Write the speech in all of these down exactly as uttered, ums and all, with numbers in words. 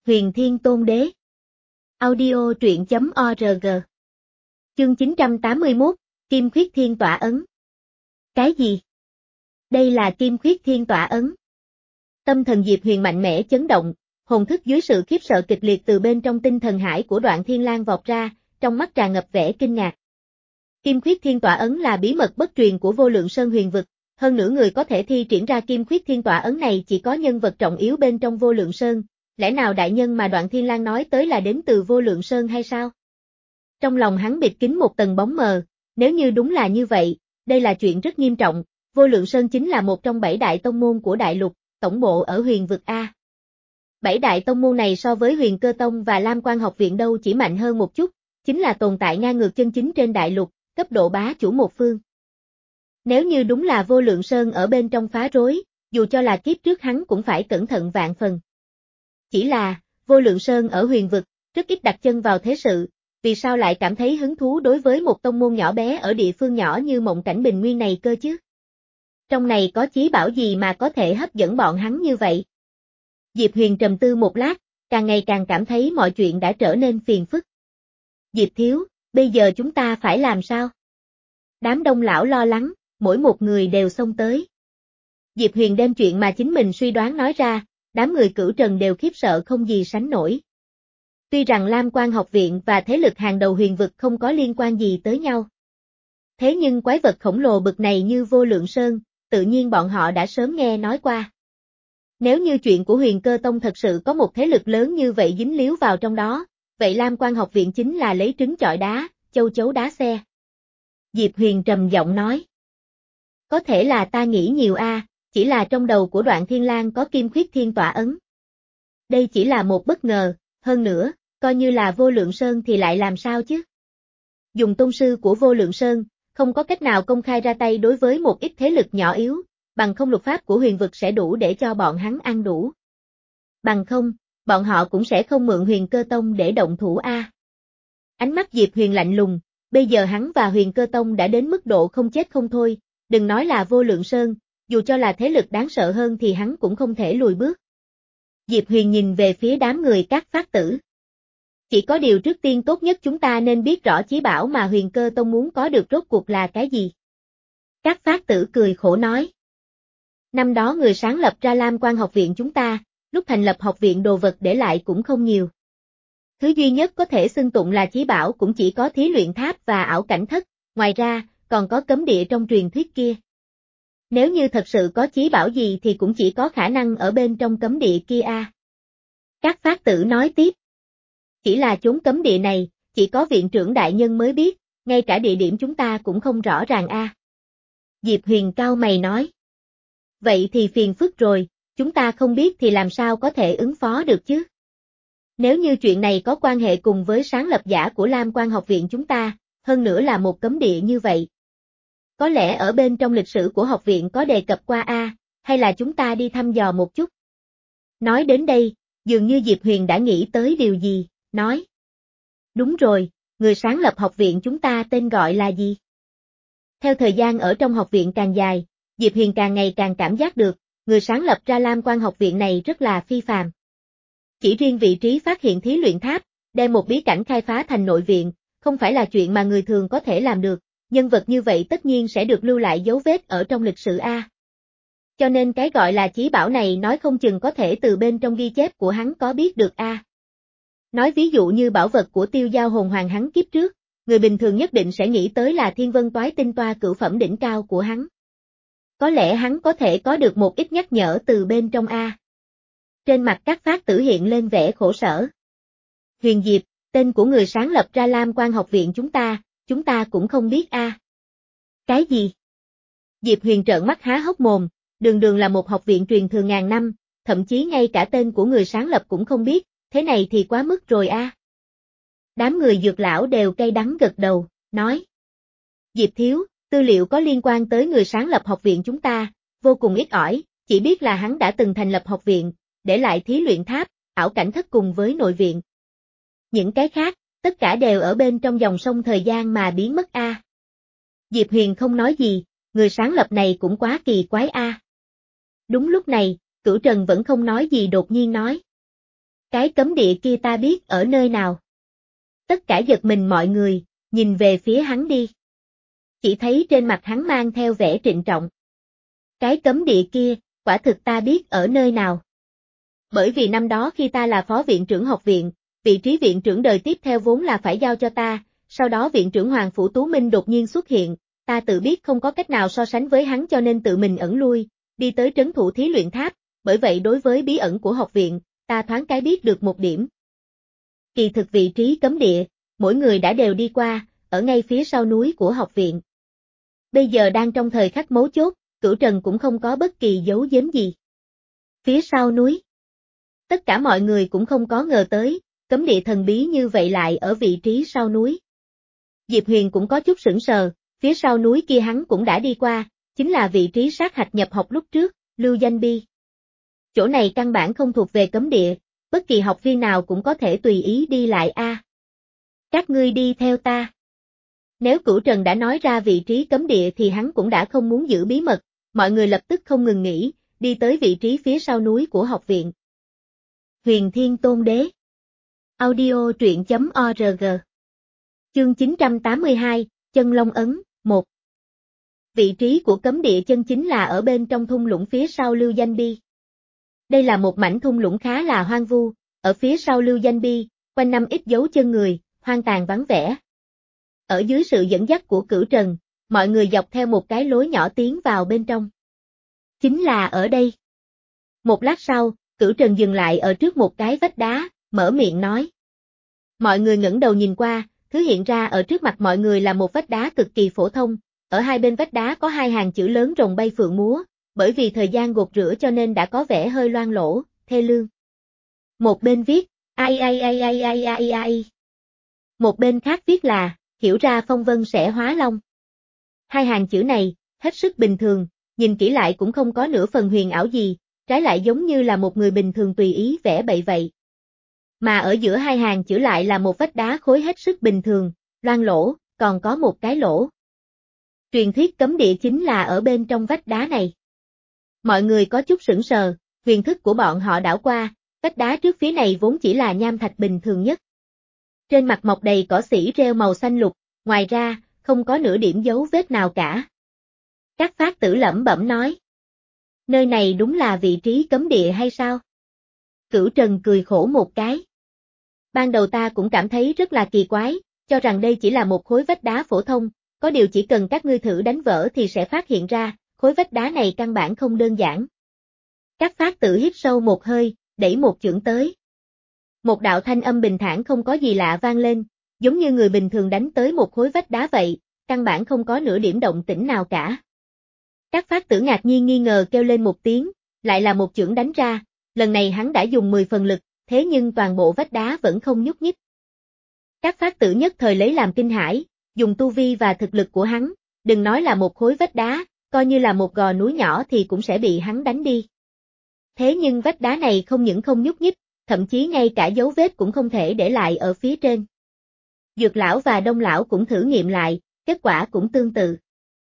Huyền Thiên Tôn Đế. Audio truyện chấm org. Chương chín trăm tám mươi mốt, Kim Khuyết Thiên Tỏa Ấn. Cái gì? Đây là Kim Khuyết Thiên Tỏa Ấn. Tâm thần Diệp Huyền mạnh mẽ chấn động, hồn thức dưới sự khiếp sợ kịch liệt từ bên trong tinh thần hải của Đoạn Thiên Lang vọt ra, trong mắt tràn ngập vẻ kinh ngạc. Kim Khuyết Thiên Tỏa Ấn là bí mật bất truyền của Vô Lượng Sơn huyền vực, hơn nữa người có thể thi triển ra Kim Khuyết Thiên Tỏa Ấn này chỉ có nhân vật trọng yếu bên trong Vô Lượng Sơn. Lẽ nào đại nhân mà Đoạn Thiên Lang nói tới là đến từ Vô Lượng Sơn hay sao? Trong lòng hắn bịt kín một tầng bóng mờ, nếu như đúng là như vậy, đây là chuyện rất nghiêm trọng, Vô Lượng Sơn chính là một trong bảy đại tông môn của đại lục, tổng bộ ở huyền vực A. Bảy đại tông môn này so với Huyền Cơ Tông và Lam Quan học viện đâu chỉ mạnh hơn một chút, chính là tồn tại ngang ngược chân chính trên đại lục, cấp độ bá chủ một phương. Nếu như đúng là Vô Lượng Sơn ở bên trong phá rối, dù cho là kiếp trước hắn cũng phải cẩn thận vạn phần. Chỉ là, Vô Lượng Sơn ở huyền vực, rất ít đặt chân vào thế sự, vì sao lại cảm thấy hứng thú đối với một tông môn nhỏ bé ở địa phương nhỏ như Mộng Cảnh Bình Nguyên này cơ chứ? Trong này có chí bảo gì mà có thể hấp dẫn bọn hắn như vậy? Diệp Huyền trầm tư một lát, càng ngày càng cảm thấy mọi chuyện đã trở nên phiền phức. Diệp thiếu, bây giờ chúng ta phải làm sao? Đám đông lão lo lắng, mỗi một người đều xông tới. Diệp Huyền đem chuyện mà chính mình suy đoán nói ra, đám người Cửu Trần đều khiếp sợ không gì sánh nổi. Tuy rằng Lam Quan học viện và thế lực hàng đầu huyền vực không có liên quan gì tới nhau. Thế nhưng quái vật khổng lồ bực này như Vô Lượng Sơn, tự nhiên bọn họ đã sớm nghe nói qua. Nếu như chuyện của Huyền Cơ Tông thật sự có một thế lực lớn như vậy dính líu vào trong đó, vậy Lam Quan học viện chính là lấy trứng chọi đá, châu chấu đá xe. Diệp Huyền trầm giọng nói. Có thể là ta nghĩ nhiều a, chỉ là trong đầu của Đoạn Thiên Lang có Kim Khuyết Thiên Tỏa Ấn. Đây chỉ là một bất ngờ, hơn nữa, coi như là Vô Lượng Sơn thì lại làm sao chứ? Dùng tôn sư của Vô Lượng Sơn, không có cách nào công khai ra tay đối với một ít thế lực nhỏ yếu, bằng không luật pháp của huyền vực sẽ đủ để cho bọn hắn ăn đủ. Bằng không, bọn họ cũng sẽ không mượn Huyền Cơ Tông để động thủ a. Ánh mắt Diệp Huyền lạnh lùng, bây giờ hắn và Huyền Cơ Tông đã đến mức độ không chết không thôi, đừng nói là Vô Lượng Sơn, dù cho là thế lực đáng sợ hơn thì hắn cũng không thể lùi bước. Diệp Huyền nhìn về phía đám người các phát tử. Chỉ có điều trước tiên tốt nhất chúng ta nên biết rõ chí bảo mà Huyền Cơ Tông muốn có được rốt cuộc là cái gì. Các phát tử cười khổ nói. Năm đó người sáng lập ra Lam Quan học viện chúng ta, lúc thành lập học viện đồ vật để lại cũng không nhiều. Thứ duy nhất có thể xưng tụng là chí bảo cũng chỉ có thí luyện tháp và ảo cảnh thất, ngoài ra, còn có cấm địa trong truyền thuyết kia. Nếu như thật sự có chí bảo gì thì cũng chỉ có khả năng ở bên trong cấm địa kia a. Các phát tử nói tiếp. Chỉ là chốn cấm địa này, chỉ có viện trưởng đại nhân mới biết, ngay cả địa điểm chúng ta cũng không rõ ràng a. Diệp Huyền cau mày nói. Vậy thì phiền phức rồi, chúng ta không biết thì làm sao có thể ứng phó được chứ? Nếu như chuyện này có quan hệ cùng với sáng lập giả của Lam Quan học viện chúng ta, hơn nữa là một cấm địa như vậy. Có lẽ ở bên trong lịch sử của học viện có đề cập qua a, hay là chúng ta đi thăm dò một chút. Nói đến đây, dường như Diệp Huyền đã nghĩ tới điều gì, nói. Đúng rồi, người sáng lập học viện chúng ta tên gọi là gì? Theo thời gian ở trong học viện càng dài, Diệp Huyền càng ngày càng cảm giác được, người sáng lập ra Lam Quan học viện này rất là phi phàm. Chỉ riêng vị trí phát hiện thí luyện tháp, đem một bí cảnh khai phá thành nội viện, không phải là chuyện mà người thường có thể làm được. Nhân vật như vậy tất nhiên sẽ được lưu lại dấu vết ở trong lịch sử A. Cho nên cái gọi là chí bảo này nói không chừng có thể từ bên trong ghi chép của hắn có biết được A. Nói ví dụ như bảo vật của Tiêu Giao Hồn Hoàng hắn kiếp trước, người bình thường nhất định sẽ nghĩ tới là Thiên Vân Toái Tinh Toa cửu phẩm đỉnh cao của hắn. Có lẽ hắn có thể có được một ít nhắc nhở từ bên trong A. Trên mặt các phát tử hiện lên vẻ khổ sở. Huyền Diệp, tên của người sáng lập ra Lam Quan học viện chúng ta, chúng ta cũng không biết a. À. Cái gì? Diệp Huyền trợn mắt há hốc mồm, đường đường là một học viện truyền thừa ngàn năm, thậm chí ngay cả tên của người sáng lập cũng không biết, thế này thì quá mức rồi a. À. Đám người Dược lão đều cay đắng gật đầu, nói. Diệp thiếu, tư liệu có liên quan tới người sáng lập học viện chúng ta, vô cùng ít ỏi, chỉ biết là hắn đã từng thành lập học viện, để lại thí luyện tháp, ảo cảnh thất cùng với nội viện. Những cái khác, tất cả đều ở bên trong dòng sông thời gian mà biến mất a. À. Diệp Huyền không nói gì, người sáng lập này cũng quá kỳ quái a. À. Đúng lúc này, Cửu Trần vẫn không nói gì đột nhiên nói. Cái cấm địa kia ta biết ở nơi nào. Tất cả giật mình mọi người, nhìn về phía hắn đi. Chỉ thấy trên mặt hắn mang theo vẻ trịnh trọng. Cái cấm địa kia, quả thực ta biết ở nơi nào. Bởi vì năm đó khi ta là phó viện trưởng học viện, vị trí viện trưởng đời tiếp theo vốn là phải giao cho ta, sau đó viện trưởng Hoàng Phủ Tú Minh đột nhiên xuất hiện, ta tự biết không có cách nào so sánh với hắn cho nên tự mình ẩn lui, đi tới trấn thủ thí luyện tháp, bởi vậy đối với bí ẩn của học viện, ta thoáng cái biết được một điểm. Kỳ thực vị trí cấm địa, mỗi người đã đều đi qua, ở ngay phía sau núi của học viện. Bây giờ đang trong thời khắc mấu chốt, Cửu Trần cũng không có bất kỳ dấu giếm gì. Phía sau núi. Tất cả mọi người cũng không có ngờ tới, cấm địa thần bí như vậy lại ở vị trí sau núi. Diệp Huyền cũng có chút sững sờ, phía sau núi kia hắn cũng đã đi qua, chính là vị trí sát hạch nhập học lúc trước, Lưu Danh Bi. Chỗ này căn bản không thuộc về cấm địa, bất kỳ học viên nào cũng có thể tùy ý đi lại a. À, các ngươi đi theo ta. Nếu Cửu Trần đã nói ra vị trí cấm địa thì hắn cũng đã không muốn giữ bí mật, mọi người lập tức không ngừng nghỉ, đi tới vị trí phía sau núi của học viện. Huyền Thiên Tôn Đế. Audio truyện chấm org. Chương chín trăm tám mươi hai, Chân Long Ấn, một. Vị trí của cấm địa chân chính là ở bên trong thung lũng phía sau Lưu Danh Bi. Đây là một mảnh thung lũng khá là hoang vu, ở phía sau Lưu Danh Bi, quanh năm ít dấu chân người, hoang tàn vắng vẻ. Ở dưới sự dẫn dắt của Cửu Trần, mọi người dọc theo một cái lối nhỏ tiến vào bên trong. Chính là ở đây. Một lát sau, Cửu Trần dừng lại ở trước một cái vách đá, mở miệng nói. Mọi người ngẩng đầu nhìn qua, thứ hiện ra ở trước mặt mọi người là một vách đá cực kỳ phổ thông, ở hai bên vách đá có hai hàng chữ lớn rồng bay phượng múa, bởi vì thời gian gột rửa cho nên đã có vẻ hơi loang lỗ, thê lương. Một bên viết, ai ai ai ai ai ai ai. Một bên khác viết là, hiểu ra phong vân sẽ hóa long. Hai hàng chữ này, hết sức bình thường, nhìn kỹ lại cũng không có nửa phần huyền ảo gì, trái lại giống như là một người bình thường tùy ý vẽ bậy vậy. Mà ở giữa hai hàng chữ lại là một vách đá khối hết sức bình thường, loang lỗ, còn có một cái lỗ. Truyền thuyết cấm địa chính là ở bên trong vách đá này. Mọi người có chút sững sờ, huyền thức của bọn họ đảo qua, vách đá trước phía này vốn chỉ là nham thạch bình thường nhất. Trên mặt mọc đầy cỏ xỉ rêu màu xanh lục, ngoài ra, không có nửa điểm dấu vết nào cả. Các phát tử lẩm bẩm nói. Nơi này đúng là vị trí cấm địa hay sao? Cửu Trần cười khổ một cái. Ban đầu ta cũng cảm thấy rất là kỳ quái, cho rằng đây chỉ là một khối vách đá phổ thông, có điều chỉ cần các ngươi thử đánh vỡ thì sẽ phát hiện ra, khối vách đá này căn bản không đơn giản. Các phát tử hít sâu một hơi, đẩy một chưởng tới. Một đạo thanh âm bình thản không có gì lạ vang lên, giống như người bình thường đánh tới một khối vách đá vậy, căn bản không có nửa điểm động tĩnh nào cả. Các phát tử ngạc nhiên nghi ngờ kêu lên một tiếng, lại là một chưởng đánh ra, lần này hắn đã dùng mười phần lực, thế nhưng toàn bộ vách đá vẫn không nhúc nhích. Các phát tử nhất thời lấy làm kinh hãi, dùng tu vi và thực lực của hắn, đừng nói là một khối vách đá, coi như là một gò núi nhỏ thì cũng sẽ bị hắn đánh đi. Thế nhưng vách đá này không những không nhúc nhích, thậm chí ngay cả dấu vết cũng không thể để lại ở phía trên. Dược lão và Đông lão cũng thử nghiệm lại, kết quả cũng tương tự.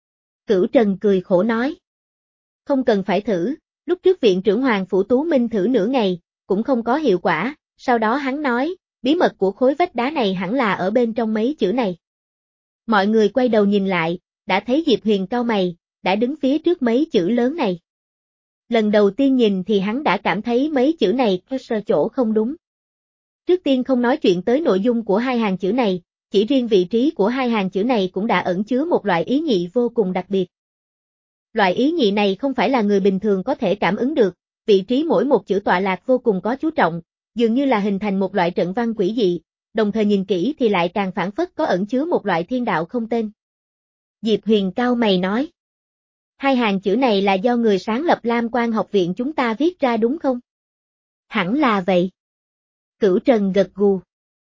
Cửu Trần cười khổ nói. Không cần phải thử, lúc trước viện trưởng Hoàng Phủ Tú Minh thử nửa ngày, cũng không có hiệu quả, sau đó hắn nói, bí mật của khối vách đá này hẳn là ở bên trong mấy chữ này. Mọi người quay đầu nhìn lại, đã thấy Diệp Huyền cau mày, đã đứng phía trước mấy chữ lớn này. Lần đầu tiên nhìn thì hắn đã cảm thấy mấy chữ này có sơ chỗ không đúng. Trước tiên không nói chuyện tới nội dung của hai hàng chữ này, chỉ riêng vị trí của hai hàng chữ này cũng đã ẩn chứa một loại ý nhị vô cùng đặc biệt. Loại ý nhị này không phải là người bình thường có thể cảm ứng được, vị trí mỗi một chữ tọa lạc vô cùng có chú trọng, dường như là hình thành một loại trận văn quỷ dị, đồng thời nhìn kỹ thì lại càng phản phất có ẩn chứa một loại thiên đạo không tên. Diệp Huyền cau mày nói. Hai hàng chữ này là do người sáng lập Lam Quan học viện chúng ta viết ra đúng không? Hẳn là vậy. Cửu Trần gật gù.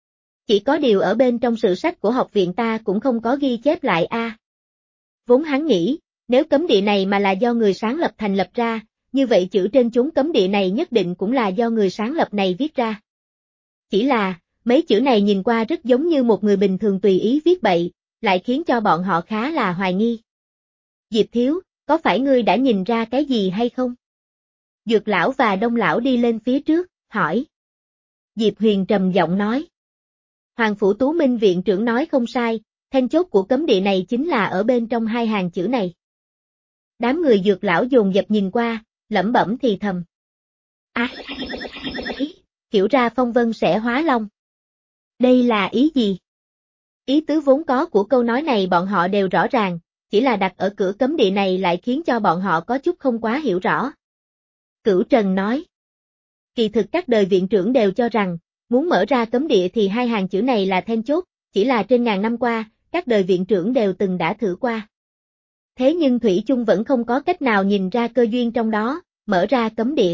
Chỉ có điều ở bên trong sử sách của học viện ta cũng không có ghi chép lại a. À. Vốn hắn nghĩ, nếu cấm địa này mà là do người sáng lập thành lập ra, như vậy chữ trên chốn cấm địa này nhất định cũng là do người sáng lập này viết ra. Chỉ là, mấy chữ này nhìn qua rất giống như một người bình thường tùy ý viết bậy, lại khiến cho bọn họ khá là hoài nghi. Diệp Thiếu, có phải ngươi đã nhìn ra cái gì hay không? Dược lão và Đông lão đi lên phía trước, hỏi. Diệp Huyền trầm giọng nói. Hoàng Phủ Tú Minh viện trưởng nói không sai, then chốt của cấm địa này chính là ở bên trong hai hàng chữ này. Đám người Dược lão dồn dập nhìn qua, lẩm bẩm thì thầm. À, hiểu ra phong vân sẽ hóa long. Đây là ý gì? Ý tứ vốn có của câu nói này bọn họ đều rõ ràng, chỉ là đặt ở cửa cấm địa này lại khiến cho bọn họ có chút không quá hiểu rõ. Cửu Trần nói. Kỳ thực các đời viện trưởng đều cho rằng, muốn mở ra cấm địa thì hai hàng chữ này là then chốt, chỉ là trên ngàn năm qua, các đời viện trưởng đều từng đã thử qua. Thế nhưng Thủy chung vẫn không có cách nào nhìn ra cơ duyên trong đó, mở ra cấm địa.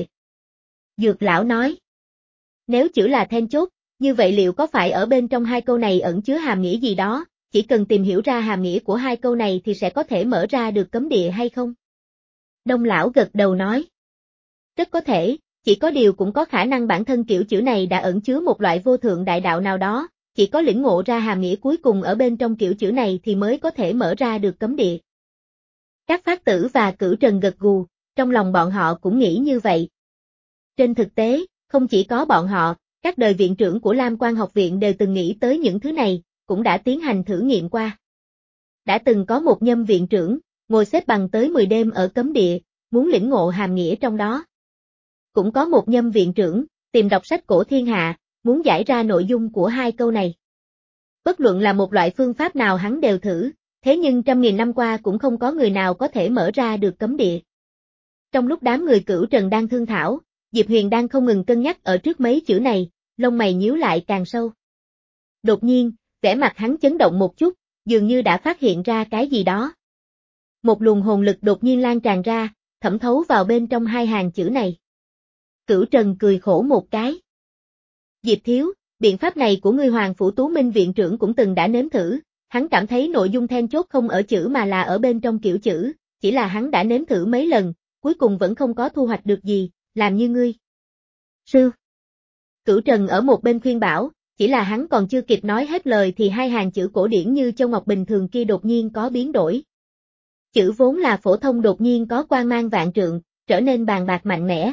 Dược lão nói. Nếu chữ là then chốt, như vậy liệu có phải ở bên trong hai câu này ẩn chứa hàm nghĩa gì đó, chỉ cần tìm hiểu ra hàm nghĩa của hai câu này thì sẽ có thể mở ra được cấm địa hay không? Đông lão gật đầu nói. Rất có thể, chỉ có điều cũng có khả năng bản thân kiểu chữ này đã ẩn chứa một loại vô thượng đại đạo nào đó, chỉ có lĩnh ngộ ra hàm nghĩa cuối cùng ở bên trong kiểu chữ này thì mới có thể mở ra được cấm địa. Các Phát Tử và Cửu Trần gật gù, trong lòng bọn họ cũng nghĩ như vậy. Trên thực tế, không chỉ có bọn họ, các đời viện trưởng của Lam Quan học viện đều từng nghĩ tới những thứ này, cũng đã tiến hành thử nghiệm qua. Đã từng có một nhâm viện trưởng, ngồi xếp bằng tới mười đêm ở cấm địa, muốn lĩnh ngộ hàm nghĩa trong đó. Cũng có một nhâm viện trưởng, tìm đọc sách cổ thiên hạ, muốn giải ra nội dung của hai câu này. Bất luận là một loại phương pháp nào hắn đều thử, thế nhưng trăm nghìn năm qua cũng không có người nào có thể mở ra được cấm địa. Trong lúc đám người Cửu Trần đang thương thảo, Diệp Huyền đang không ngừng cân nhắc ở trước mấy chữ này, lông mày nhíu lại càng sâu. Đột nhiên, vẻ mặt hắn chấn động một chút, dường như đã phát hiện ra cái gì đó. Một luồng hồn lực đột nhiên lan tràn ra, thẩm thấu vào bên trong hai hàng chữ này. Cửu Trần cười khổ một cái. Diệp thiếu, biện pháp này của ngươi Hoàng Phủ Tú Minh viện trưởng cũng từng đã nếm thử, hắn cảm thấy nội dung then chốt không ở chữ mà là ở bên trong kiểu chữ, chỉ là hắn đã nếm thử mấy lần, cuối cùng vẫn không có thu hoạch được gì, làm như ngươi. Sư. Cửu Trần ở một bên khuyên bảo, chỉ là hắn còn chưa kịp nói hết lời thì hai hàng chữ cổ điển như châu ngọc bình thường kia đột nhiên có biến đổi. Chữ vốn là phổ thông đột nhiên có quang mang vạn trượng, trở nên bàn bạc mạnh mẽ.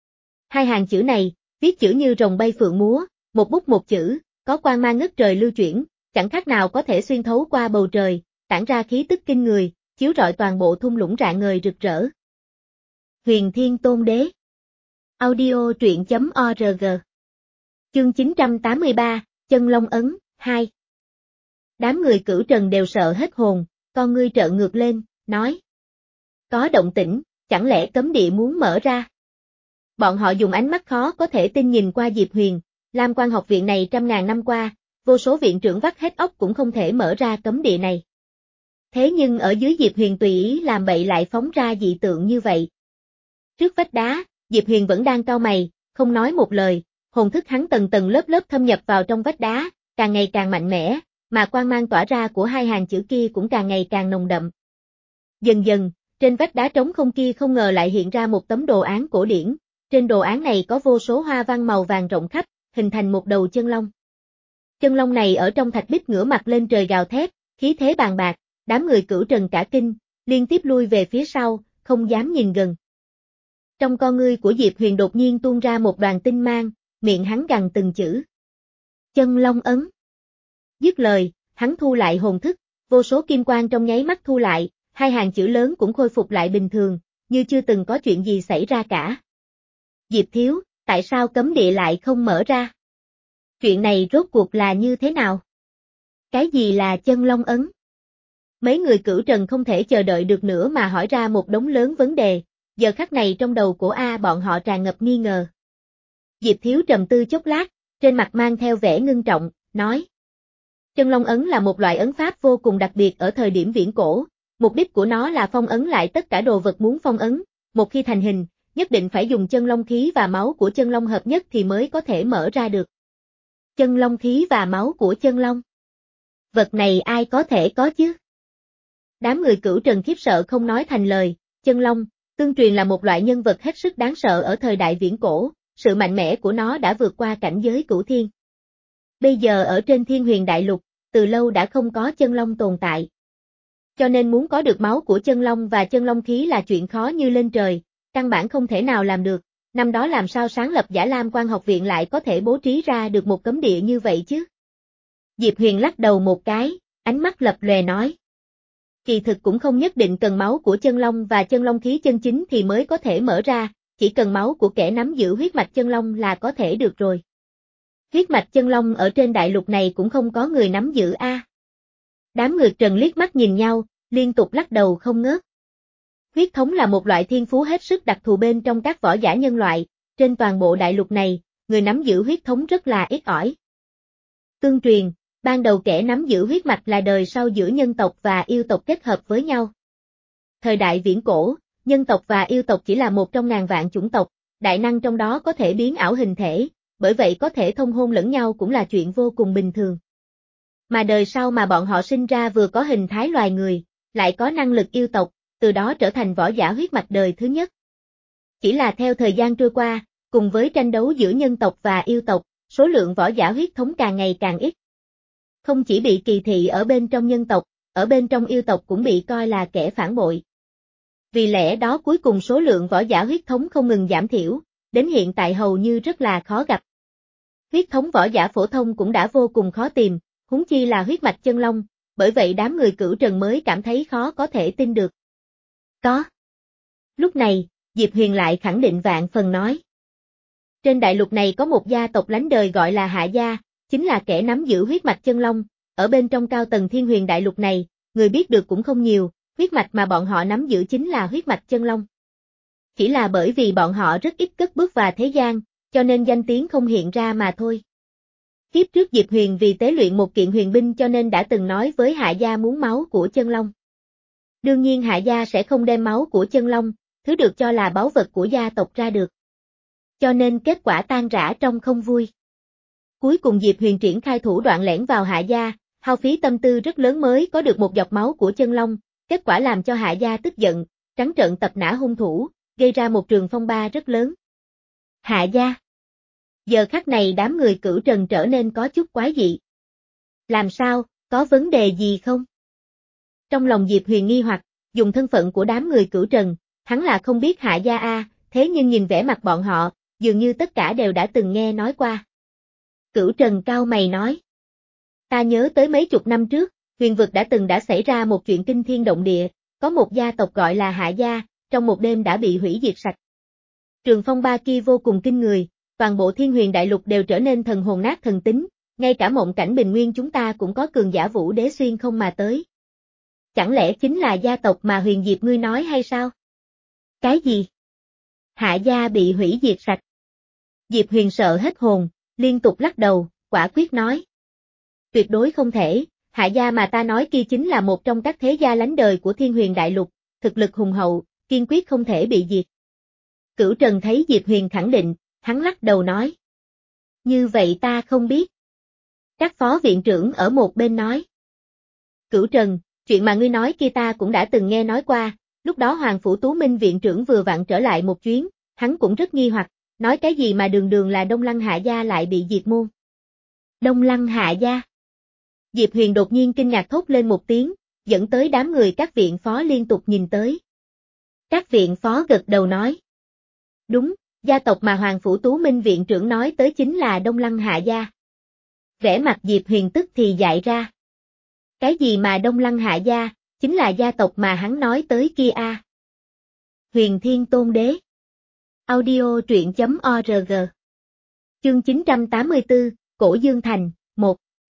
Hai hàng chữ này, viết chữ như rồng bay phượng múa, một bút một chữ, có quang mang ngất trời lưu chuyển, chẳng khác nào có thể xuyên thấu qua bầu trời, tản ra khí tức kinh người, chiếu rọi toàn bộ thung lũng rạng ngời rực rỡ. Huyền Thiên Tôn Đế. Audio truyện chấm org. Chương chín trăm tám mươi ba, Chân Long Ấn, hai. Đám người Cửu Trần đều sợ hết hồn, con ngươi trợn ngược lên, nói. Có động tĩnh, chẳng lẽ cấm địa muốn mở ra? Bọn họ dùng ánh mắt khó có thể tin nhìn qua Diệp Huyền, Lam Quan học viện này trăm ngàn năm qua, vô số viện trưởng vắt hết óc cũng không thể mở ra cấm địa này. Thế nhưng ở dưới Diệp Huyền tùy ý làm bậy lại phóng ra dị tượng như vậy. Trước vách đá, Diệp Huyền vẫn đang cau mày, không nói một lời, hồn thức hắn tầng tầng lớp lớp thâm nhập vào trong vách đá, càng ngày càng mạnh mẽ, mà quang mang tỏa ra của hai hàng chữ kia cũng càng ngày càng nồng đậm. Dần dần, trên vách đá trống không kia không ngờ lại hiện ra một tấm đồ án cổ điển, trên đồ án này có vô số hoa văn màu vàng rộng khắp, hình thành một đầu chân long. Chân long này ở trong thạch bích ngửa mặt lên trời gào thét, khí thế bàn bạc, đám người Cửu Trần cả kinh, liên tiếp lui về phía sau, không dám nhìn gần. Trong con ngươi của Diệp Huyền đột nhiên tuôn ra một đoàn tinh mang, miệng hắn gằn từng chữ. Chân Long Ấn. Dứt lời, hắn thu lại hồn thức, vô số kim quang trong nháy mắt thu lại, hai hàng chữ lớn cũng khôi phục lại bình thường, như chưa từng có chuyện gì xảy ra cả. Diệp thiếu, tại sao cấm địa lại không mở ra? Chuyện này rốt cuộc là như thế nào? Cái gì là Chân Long Ấn? Mấy người Cửu Trần không thể chờ đợi được nữa mà hỏi ra một đống lớn vấn đề, giờ khắc này trong đầu của A bọn họ tràn ngập nghi ngờ. Diệp thiếu trầm tư chốc lát, trên mặt mang theo vẻ ngưng trọng, nói. Chân Long Ấn là một loại ấn pháp vô cùng đặc biệt ở thời điểm viễn cổ, mục đích của nó là phong ấn lại tất cả đồ vật muốn phong ấn, một khi thành hình, nhất định phải dùng chân long khí và máu của chân long hợp nhất thì mới có thể mở ra được. Chân long khí và máu của chân long. Vật này ai có thể có chứ? Đám người Cửu Trần khiếp sợ không nói thành lời, chân long, tương truyền là một loại nhân vật hết sức đáng sợ ở thời đại viễn cổ, sự mạnh mẽ của nó đã vượt qua cảnh giới cửu thiên. Bây giờ ở trên Thiên Huyền Đại Lục, từ lâu đã không có chân long tồn tại. Cho nên muốn có được máu của chân long và chân long khí là chuyện khó như lên trời, căn bản không thể nào làm được, năm đó làm sao sáng lập Giả Lam Quan học viện lại có thể bố trí ra được một cấm địa như vậy chứ? Diệp Huyền lắc đầu một cái, ánh mắt lập lòe nói. Kỳ thực cũng không nhất định cần máu của chân long và chân long khí chân chính thì mới có thể mở ra, chỉ cần máu của kẻ nắm giữ huyết mạch chân long là có thể được rồi. Huyết mạch chân long ở trên đại lục này cũng không có người nắm giữ a. À. Đám người Trần liếc mắt nhìn nhau, liên tục lắc đầu không ngớt. Huyết thống là một loại thiên phú hết sức đặc thù bên trong các võ giả nhân loại, trên toàn bộ đại lục này, người nắm giữ huyết thống rất là ít ỏi. Tương truyền, ban đầu kẻ nắm giữ huyết mạch là đời sau giữa nhân tộc và yêu tộc kết hợp với nhau. Thời đại viễn cổ, nhân tộc và yêu tộc chỉ là một trong ngàn vạn chủng tộc, đại năng trong đó có thể biến ảo hình thể, bởi vậy có thể thông hôn lẫn nhau cũng là chuyện vô cùng bình thường. Mà đời sau mà bọn họ sinh ra vừa có hình thái loài người, lại có năng lực yêu tộc, từ đó trở thành võ giả huyết mạch đời thứ nhất. Chỉ là theo thời gian trôi qua, cùng với tranh đấu giữa nhân tộc và yêu tộc, số lượng võ giả huyết thống càng ngày càng ít. Không chỉ bị kỳ thị ở bên trong nhân tộc, ở bên trong yêu tộc cũng bị coi là kẻ phản bội. Vì lẽ đó cuối cùng số lượng võ giả huyết thống không ngừng giảm thiểu, đến hiện tại hầu như rất là khó gặp. Huyết thống võ giả phổ thông cũng đã vô cùng khó tìm, huống chi là huyết mạch chân long, bởi vậy đám người Cửu Trần mới cảm thấy khó có thể tin được. Có. Lúc này, Diệp Huyền lại khẳng định vạn phần nói. Trên đại lục này có một gia tộc lánh đời gọi là Hạ Gia, chính là kẻ nắm giữ huyết mạch chân long, ở bên trong cao tầng thiên huyền đại lục này, người biết được cũng không nhiều, huyết mạch mà bọn họ nắm giữ chính là huyết mạch chân long. Chỉ là bởi vì bọn họ rất ít cất bước vào thế gian, cho nên danh tiếng không hiện ra mà thôi. Kiếp trước Diệp Huyền vì tế luyện một kiện huyền binh cho nên đã từng nói với Hạ Gia muốn máu của chân long. Đương nhiên Hạ Gia sẽ không đem máu của chân long, thứ được cho là báu vật của gia tộc ra được. Cho nên kết quả tan rã trong không vui. Cuối cùng Diệp Huyền triển khai thủ đoạn lẻn vào Hạ Gia, hao phí tâm tư rất lớn mới có được một giọt máu của chân long, kết quả làm cho Hạ Gia tức giận, trắng trợn tập nã hung thủ, gây ra một trường phong ba rất lớn. Hạ Gia. Giờ khắc này đám người Cửu Trần trở nên có chút quái dị. Làm sao, có vấn đề gì không? Trong lòng Diệp Huyền nghi hoặc, dùng thân phận của đám người Cửu Trần, hắn là không biết Hạ Gia a, thế nhưng nhìn vẻ mặt bọn họ, dường như tất cả đều đã từng nghe nói qua. Cửu Trần cao mày nói. Ta nhớ tới mấy chục năm trước, huyền vực đã từng đã xảy ra một chuyện kinh thiên động địa, có một gia tộc gọi là Hạ Gia, trong một đêm đã bị hủy diệt sạch. Trường phong ba kia vô cùng kinh người, toàn bộ thiên huyền đại lục đều trở nên thần hồn nát thần tính, ngay cả mộng cảnh bình nguyên chúng ta cũng có cường giả vũ đế xuyên không mà tới. Chẳng lẽ chính là gia tộc mà Huyền Diệp ngươi nói hay sao? Cái gì? Hạ Gia bị hủy diệt sạch. Diệp Huyền sợ hết hồn, liên tục lắc đầu, quả quyết nói. Tuyệt đối không thể, Hạ Gia mà ta nói kia chính là một trong các thế gia lánh đời của thiên huyền đại lục, thực lực hùng hậu, kiên quyết không thể bị diệt. Cửu Trần thấy Diệp Huyền khẳng định, hắn lắc đầu nói. Như vậy ta không biết. Các phó viện trưởng ở một bên nói. Cửu Trần, chuyện mà ngươi nói kia ta cũng đã từng nghe nói qua, lúc đó Hoàng Phủ Tú Minh viện trưởng vừa vặn trở lại một chuyến, hắn cũng rất nghi hoặc, nói cái gì mà đường đường là Đông Lăng Hạ Gia lại bị diệt môn. Đông Lăng Hạ Gia. Diệp Huyền đột nhiên kinh ngạc thốt lên một tiếng, dẫn tới đám người các viện phó liên tục nhìn tới. Các viện phó gật đầu nói. Đúng, gia tộc mà Hoàng Phủ Tú Minh viện trưởng nói tới chính là Đông Lăng Hạ Gia. Vẻ mặt Diệp Huyền tức thì dại ra. Cái gì mà Đông Lăng Hạ Gia, chính là gia tộc mà hắn nói tới kia a. À. Huyền Thiên Tôn Đế. Audio truyện chấm org. Chương chín trăm tám mươi tư, Cổ Dương Thành, một.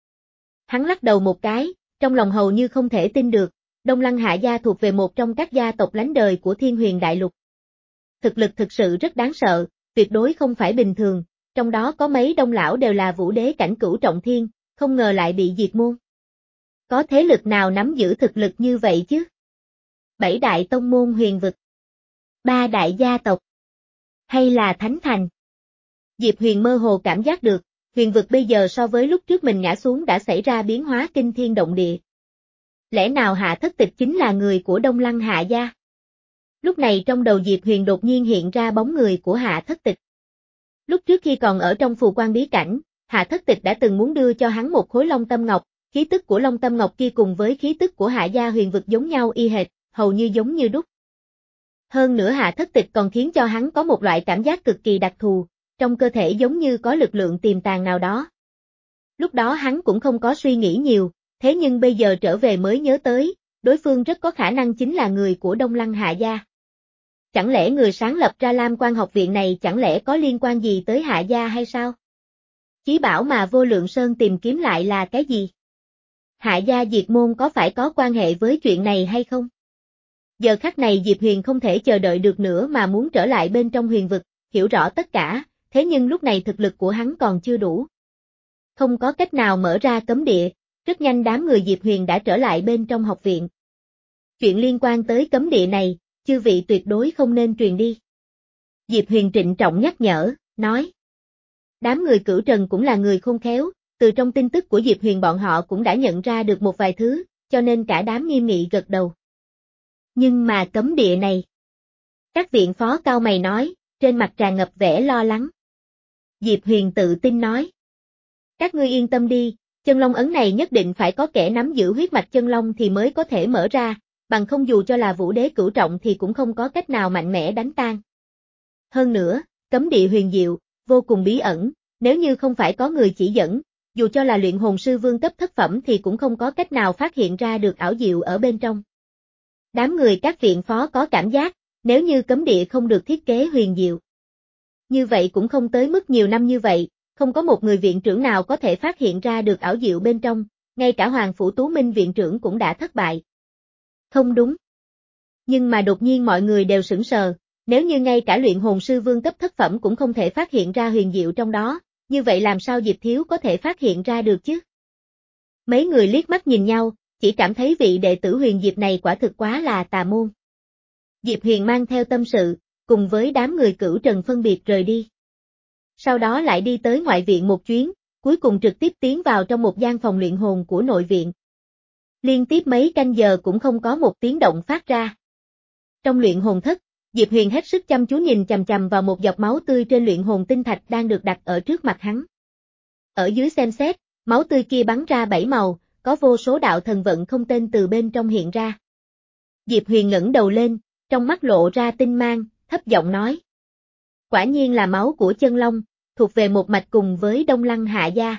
Hắn lắc đầu một cái, trong lòng hầu như không thể tin được, Đông Lăng Hạ Gia thuộc về một trong các gia tộc lánh đời của thiên huyền đại lục. Thực lực thực sự rất đáng sợ, tuyệt đối không phải bình thường, trong đó có mấy đông lão đều là vũ đế cảnh cửu trọng thiên, không ngờ lại bị diệt môn. Có thế lực nào nắm giữ thực lực như vậy chứ? Bảy đại tông môn huyền vực. Ba đại gia tộc. Hay là Thánh Thành? Diệp Huyền mơ hồ cảm giác được, huyền vực bây giờ so với lúc trước mình ngã xuống đã xảy ra biến hóa kinh thiên động địa. Lẽ nào Hạ Thất Tịch chính là người của Đông Lăng Hạ Gia? Lúc này trong đầu Diệp Huyền đột nhiên hiện ra bóng người của Hạ Thất Tịch. Lúc trước khi còn ở trong phù quan bí cảnh, Hạ Thất Tịch đã từng muốn đưa cho hắn một khối Long Tâm Ngọc, khí tức của Long Tâm Ngọc kia cùng với khí tức của Hạ Gia huyền vực giống nhau y hệt, hầu như giống như đúc. Hơn nữa Hạ Thất Tịch còn khiến cho hắn có một loại cảm giác cực kỳ đặc thù, trong cơ thể giống như có lực lượng tiềm tàng nào đó. Lúc đó hắn cũng không có suy nghĩ nhiều, thế nhưng bây giờ trở về mới nhớ tới, đối phương rất có khả năng chính là người của Đông Lăng Hạ gia. Chẳng lẽ người sáng lập ra Lam Quan học viện này chẳng lẽ có liên quan gì tới Hạ gia hay sao? Chí bảo mà Vô Lượng Sơn tìm kiếm lại là cái gì? Hạ gia diệt môn có phải có quan hệ với chuyện này hay không? Giờ khắc này Diệp Huyền không thể chờ đợi được nữa mà muốn trở lại bên trong huyền vực, hiểu rõ tất cả, thế nhưng lúc này thực lực của hắn còn chưa đủ. Không có cách nào mở ra cấm địa, rất nhanh đám người Diệp Huyền đã trở lại bên trong học viện. Chuyện liên quan tới cấm địa này, chư vị tuyệt đối không nên truyền đi. Diệp Huyền trịnh trọng nhắc nhở, nói. Đám người Cửu Trần cũng là người khôn khéo, từ trong tin tức của Diệp Huyền bọn họ cũng đã nhận ra được một vài thứ, cho nên cả đám nghiêm nghị gật đầu. Nhưng mà cấm địa này. Các viện phó cao mày nói, trên mặt tràn ngập vẻ lo lắng. Diệp Huyền tự tin nói. Các ngươi yên tâm đi, chân long ấn này nhất định phải có kẻ nắm giữ huyết mạch chân long thì mới có thể mở ra, bằng không dù cho là vũ đế cửu trọng thì cũng không có cách nào mạnh mẽ đánh tan. Hơn nữa, cấm địa huyền diệu, vô cùng bí ẩn, nếu như không phải có người chỉ dẫn, dù cho là luyện hồn sư vương cấp thất phẩm thì cũng không có cách nào phát hiện ra được ảo diệu ở bên trong. Đám người các viện phó có cảm giác, nếu như cấm địa không được thiết kế huyền diệu. Như vậy cũng không tới mức nhiều năm như vậy, không có một người viện trưởng nào có thể phát hiện ra được ảo diệu bên trong, ngay cả Hoàng Phủ Tú Minh viện trưởng cũng đã thất bại. Không đúng. Nhưng mà đột nhiên mọi người đều sửng sờ, nếu như ngay cả luyện hồn sư vương cấp thất phẩm cũng không thể phát hiện ra huyền diệu trong đó, như vậy làm sao Diệp Thiếu có thể phát hiện ra được chứ? Mấy người liếc mắt nhìn nhau, chỉ cảm thấy vị đệ tử Huyền Diệp này quả thực quá là tà môn. Diệp Huyền mang theo tâm sự, cùng với đám người Cửu Trần phân biệt rời đi. Sau đó lại đi tới ngoại viện một chuyến, cuối cùng trực tiếp tiến vào trong một gian phòng luyện hồn của nội viện. Liên tiếp mấy canh giờ cũng không có một tiếng động phát ra. Trong luyện hồn thất, Diệp Huyền hết sức chăm chú nhìn chằm chằm vào một giọt máu tươi trên luyện hồn tinh thạch đang được đặt ở trước mặt hắn. Ở dưới xem xét, máu tươi kia bắn ra bảy màu, có vô số đạo thần vận không tên từ bên trong hiện ra. Diệp Huyền ngẩng đầu lên, trong mắt lộ ra tinh mang, thấp giọng nói. Quả nhiên là máu của chân long, thuộc về một mạch cùng với Đông Lăng Hạ gia.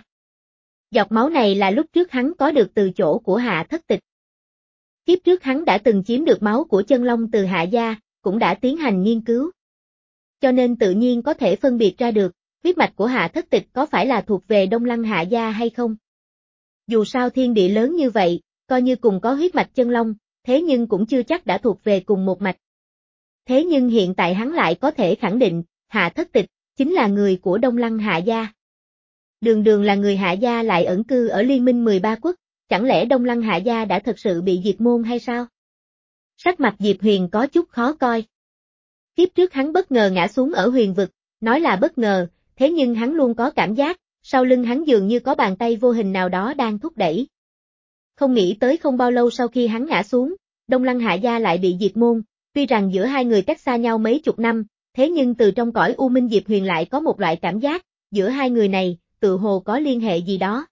Giọt máu này là lúc trước hắn có được từ chỗ của Hạ Thất Tịch. Kiếp trước hắn đã từng chiếm được máu của chân long từ Hạ gia, cũng đã tiến hành nghiên cứu. Cho nên tự nhiên có thể phân biệt ra được, huyết mạch của Hạ Thất Tịch có phải là thuộc về Đông Lăng Hạ gia hay không. Dù sao thiên địa lớn như vậy, coi như cùng có huyết mạch chân long, thế nhưng cũng chưa chắc đã thuộc về cùng một mạch. Thế nhưng hiện tại hắn lại có thể khẳng định, Hạ Thất Tịch, chính là người của Đông Lăng Hạ gia. Đường đường là người Hạ gia lại ẩn cư ở Liên minh mười ba quốc, chẳng lẽ Đông Lăng Hạ gia đã thật sự bị diệt môn hay sao? Sắc mặt Diệp Huyền có chút khó coi. Kiếp trước hắn bất ngờ ngã xuống ở huyền vực, nói là bất ngờ, thế nhưng hắn luôn có cảm giác, sau lưng hắn dường như có bàn tay vô hình nào đó đang thúc đẩy. Không nghĩ tới không bao lâu sau khi hắn ngã xuống, Đông Lăng Hạ gia lại bị diệt môn, tuy rằng giữa hai người cách xa nhau mấy chục năm, thế nhưng từ trong cõi u minh Diệp Huyền lại có một loại cảm giác, giữa hai người này, tự hồ có liên hệ gì đó.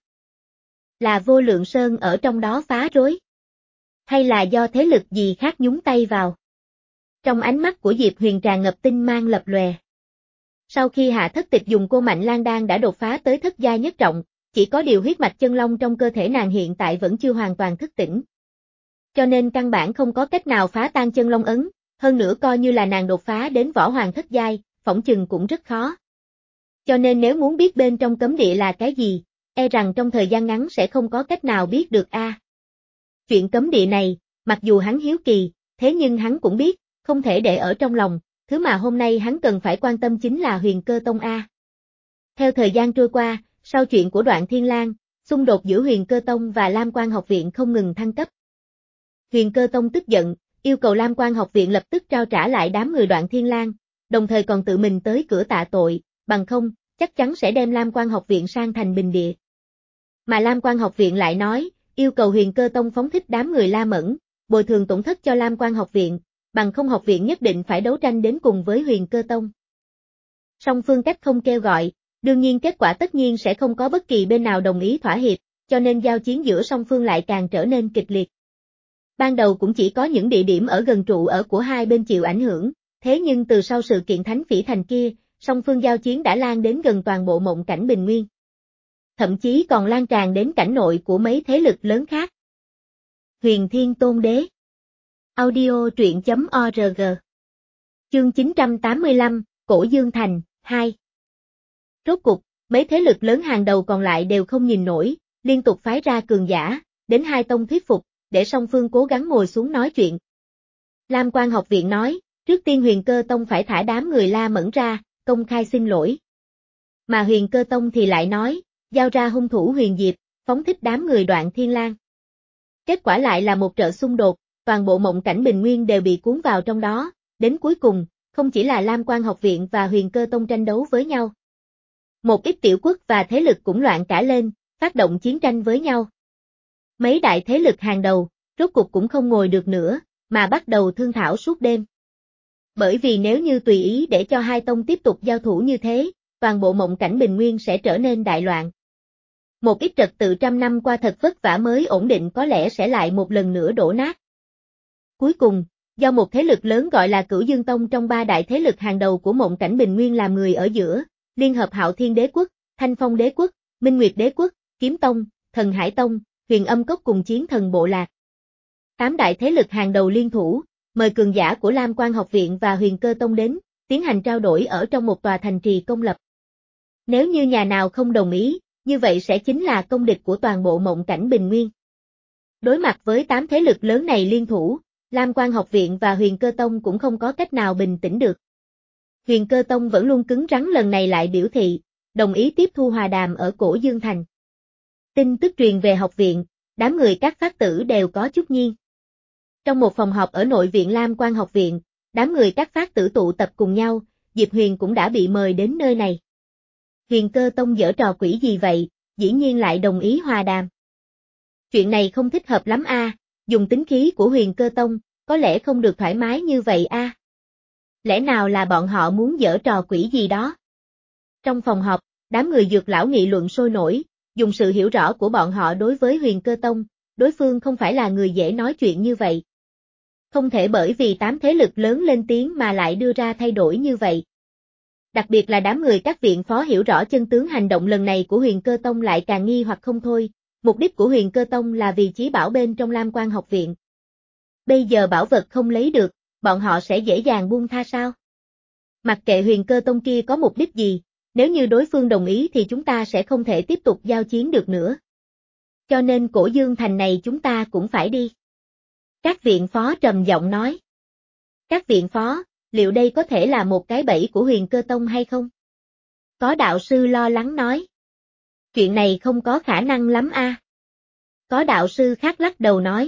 Là Vô Lượng Sơn ở trong đó phá rối? Hay là do thế lực gì khác nhúng tay vào? Trong ánh mắt của Diệp Huyền tràn ngập tinh mang lập lòe. Sau khi Hạ Thất Tịch dùng cô Mạnh Lan Đan đã đột phá tới thất giai nhất trọng, chỉ có điều huyết mạch chân long trong cơ thể nàng hiện tại vẫn chưa hoàn toàn thức tỉnh. Cho nên căn bản không có cách nào phá tan chân long ấn, hơn nữa coi như là nàng đột phá đến võ hoàng thất giai, phỏng chừng cũng rất khó. Cho nên nếu muốn biết bên trong cấm địa là cái gì, e rằng trong thời gian ngắn sẽ không có cách nào biết được a. À. Chuyện cấm địa này, mặc dù hắn hiếu kỳ, thế nhưng hắn cũng biết, không thể để ở trong lòng, thứ mà hôm nay hắn cần phải quan tâm chính là Huyền Cơ Tông a. Theo thời gian trôi qua, sau chuyện của Đoạn Thiên Lang, xung đột giữa Huyền Cơ Tông và Lam Quan học viện không ngừng thăng cấp. Huyền Cơ Tông tức giận, yêu cầu Lam Quan học viện lập tức trao trả lại đám người Đoạn Thiên Lang, đồng thời còn tự mình tới cửa tạ tội, bằng không, chắc chắn sẽ đem Lam Quan học viện sang thành bình địa. Mà Lam Quan học viện lại nói, yêu cầu Huyền Cơ Tông phóng thích đám người La Mẫn, bồi thường tổn thất cho Lam Quan học viện, bằng không học viện nhất định phải đấu tranh đến cùng với Huyền Cơ Tông. Song phương cách không kêu gọi, đương nhiên kết quả tất nhiên sẽ không có bất kỳ bên nào đồng ý thỏa hiệp, cho nên giao chiến giữa song phương lại càng trở nên kịch liệt. Ban đầu cũng chỉ có những địa điểm ở gần trụ ở của hai bên chịu ảnh hưởng, thế nhưng từ sau sự kiện Thánh Phỉ Thành kia, song phương giao chiến đã lan đến gần toàn bộ mộng cảnh Bình Nguyên. Thậm chí còn lan tràn đến cảnh nội của mấy thế lực lớn khác. Huyền Thiên Tôn Đế. Audio truyện chấm org. Chương chín trăm tám mươi lăm, Cổ Dương Thành, hai. Rốt cục, mấy thế lực lớn hàng đầu còn lại đều không nhìn nổi, liên tục phái ra cường giả, đến hai tông thuyết phục, để song phương cố gắng ngồi xuống nói chuyện. Lam Quan học viện nói, trước tiên Huyền Cơ Tông phải thả đám người La Mẫn ra, công khai xin lỗi. Mà Huyền Cơ Tông thì lại nói, giao ra hung thủ Huyền Diệp, phóng thích đám người Đoạn Thiên Lang. Kết quả lại là một trận xung đột, toàn bộ mộng cảnh Bình Nguyên đều bị cuốn vào trong đó, đến cuối cùng, không chỉ là Lam Quan học viện và Huyền Cơ Tông tranh đấu với nhau. Một ít tiểu quốc và thế lực cũng loạn cả lên, phát động chiến tranh với nhau. Mấy đại thế lực hàng đầu, rốt cục cũng không ngồi được nữa, mà bắt đầu thương thảo suốt đêm. Bởi vì nếu như tùy ý để cho hai tông tiếp tục giao thủ như thế, toàn bộ mộng cảnh Bình Nguyên sẽ trở nên đại loạn. Một ít trật tự trăm năm qua thật vất vả mới ổn định có lẽ sẽ lại một lần nữa đổ nát. Cuối cùng, do một thế lực lớn gọi là Cửu Dương Tông trong ba đại thế lực hàng đầu của mộng cảnh Bình Nguyên làm người ở giữa, liên hợp Hạo Thiên Đế Quốc, Thanh Phong Đế Quốc, Minh Nguyệt Đế Quốc, Kiếm Tông, Thần Hải Tông, Huyền Âm Cốc cùng Chiến Thần Bộ Lạc. Tám đại thế lực hàng đầu liên thủ, mời cường giả của Lam Quan học viện và Huyền Cơ Tông đến, tiến hành trao đổi ở trong một tòa thành trì công lập. Nếu như nhà nào không đồng ý, như vậy sẽ chính là công địch của toàn bộ mộng cảnh Bình Nguyên. Đối mặt với tám thế lực lớn này liên thủ, Lam Quan học viện và Huyền Cơ Tông cũng không có cách nào bình tĩnh được. Huyền Cơ Tông vẫn luôn cứng rắn lần này lại biểu thị, đồng ý tiếp thu hòa đàm ở Cổ Dương Thành. Tin tức truyền về học viện, đám người các phát tử đều có chút nghiêng. Trong một phòng họp ở nội viện Lam Quan học viện, đám người các phát tử tụ tập cùng nhau, Diệp Huyền cũng đã bị mời đến nơi này. Huyền Cơ Tông giở trò quỷ gì vậy, dĩ nhiên lại đồng ý hòa đàm. Chuyện này không thích hợp lắm a, à, dùng tính khí của Huyền Cơ Tông, có lẽ không được thoải mái như vậy a. À. Lẽ nào là bọn họ muốn giở trò quỷ gì đó? Trong phòng họp, đám người Dược lão nghị luận sôi nổi, dùng sự hiểu rõ của bọn họ đối với Huyền Cơ Tông, đối phương không phải là người dễ nói chuyện như vậy. Không thể bởi vì tám thế lực lớn lên tiếng mà lại đưa ra thay đổi như vậy. Đặc biệt là đám người các viện phó hiểu rõ chân tướng hành động lần này của Huyền Cơ Tông lại càng nghi hoặc không thôi, mục đích của Huyền Cơ Tông là vì chí bảo bên trong Lam Quan học viện. Bây giờ bảo vật không lấy được, bọn họ sẽ dễ dàng buông tha sao? Mặc kệ Huyền Cơ Tông kia có mục đích gì, nếu như đối phương đồng ý thì chúng ta sẽ không thể tiếp tục giao chiến được nữa. Cho nên Cổ Dương Thành này chúng ta cũng phải đi. Các viện phó trầm giọng nói. Các viện phó, liệu đây có thể là một cái bẫy của Huyền Cơ Tông hay không? Có đạo sư lo lắng nói. Chuyện này không có khả năng lắm a. À. Có đạo sư khác lắc đầu nói.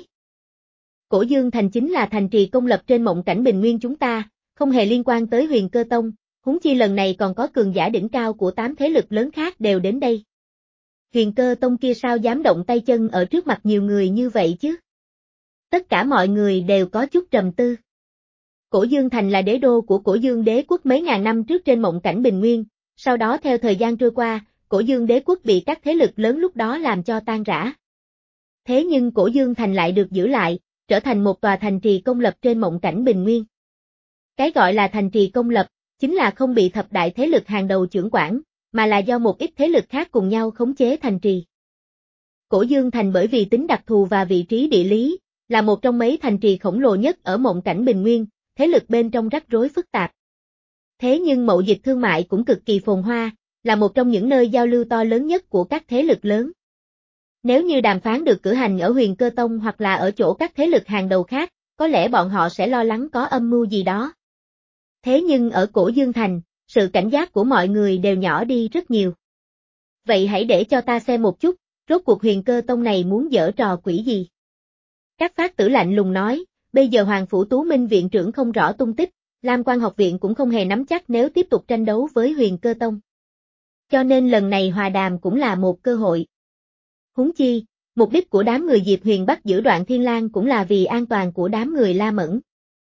Cổ Dương Thành chính là thành trì công lập trên mộng cảnh Bình Nguyên chúng ta, không hề liên quan tới Huyền Cơ Tông, huống chi lần này còn có cường giả đỉnh cao của tám thế lực lớn khác đều đến đây. Huyền Cơ Tông kia sao dám động tay chân ở trước mặt nhiều người như vậy chứ? Tất cả mọi người đều có chút trầm tư. Cổ Dương Thành là đế đô của Cổ Dương Đế Quốc mấy ngàn năm trước trên mộng cảnh Bình Nguyên, sau đó theo thời gian trôi qua, Cổ Dương Đế Quốc bị các thế lực lớn lúc đó làm cho tan rã. Thế nhưng Cổ Dương Thành lại được giữ lại, trở thành một tòa thành trì công lập trên mộng cảnh Bình Nguyên. Cái gọi là thành trì công lập, chính là không bị thập đại thế lực hàng đầu chưởng quản, mà là do một ít thế lực khác cùng nhau khống chế thành trì. Cổ Dương Thành bởi vì tính đặc thù và vị trí địa lý, là một trong mấy thành trì khổng lồ nhất ở mộng cảnh Bình Nguyên, thế lực bên trong rắc rối phức tạp. Thế nhưng mậu dịch thương mại cũng cực kỳ phồn hoa, là một trong những nơi giao lưu to lớn nhất của các thế lực lớn. Nếu như đàm phán được cử hành ở Huyền Cơ Tông hoặc là ở chỗ các thế lực hàng đầu khác, có lẽ bọn họ sẽ lo lắng có âm mưu gì đó. Thế nhưng ở Cổ Dương Thành, sự cảnh giác của mọi người đều nhỏ đi rất nhiều. Vậy hãy để cho ta xem một chút, rốt cuộc Huyền Cơ Tông này muốn giở trò quỷ gì? Các phát tử lạnh lùng nói, bây giờ Hoàng Phủ Tú Minh viện trưởng không rõ tung tích, Lam Quan học viện cũng không hề nắm chắc nếu tiếp tục tranh đấu với Huyền Cơ Tông. Cho nên lần này hòa đàm cũng là một cơ hội. Huống chi, mục đích của đám người Diệp Huyền bắt giữ Đoạn Thiên Lang cũng là vì an toàn của đám người La Mẫn.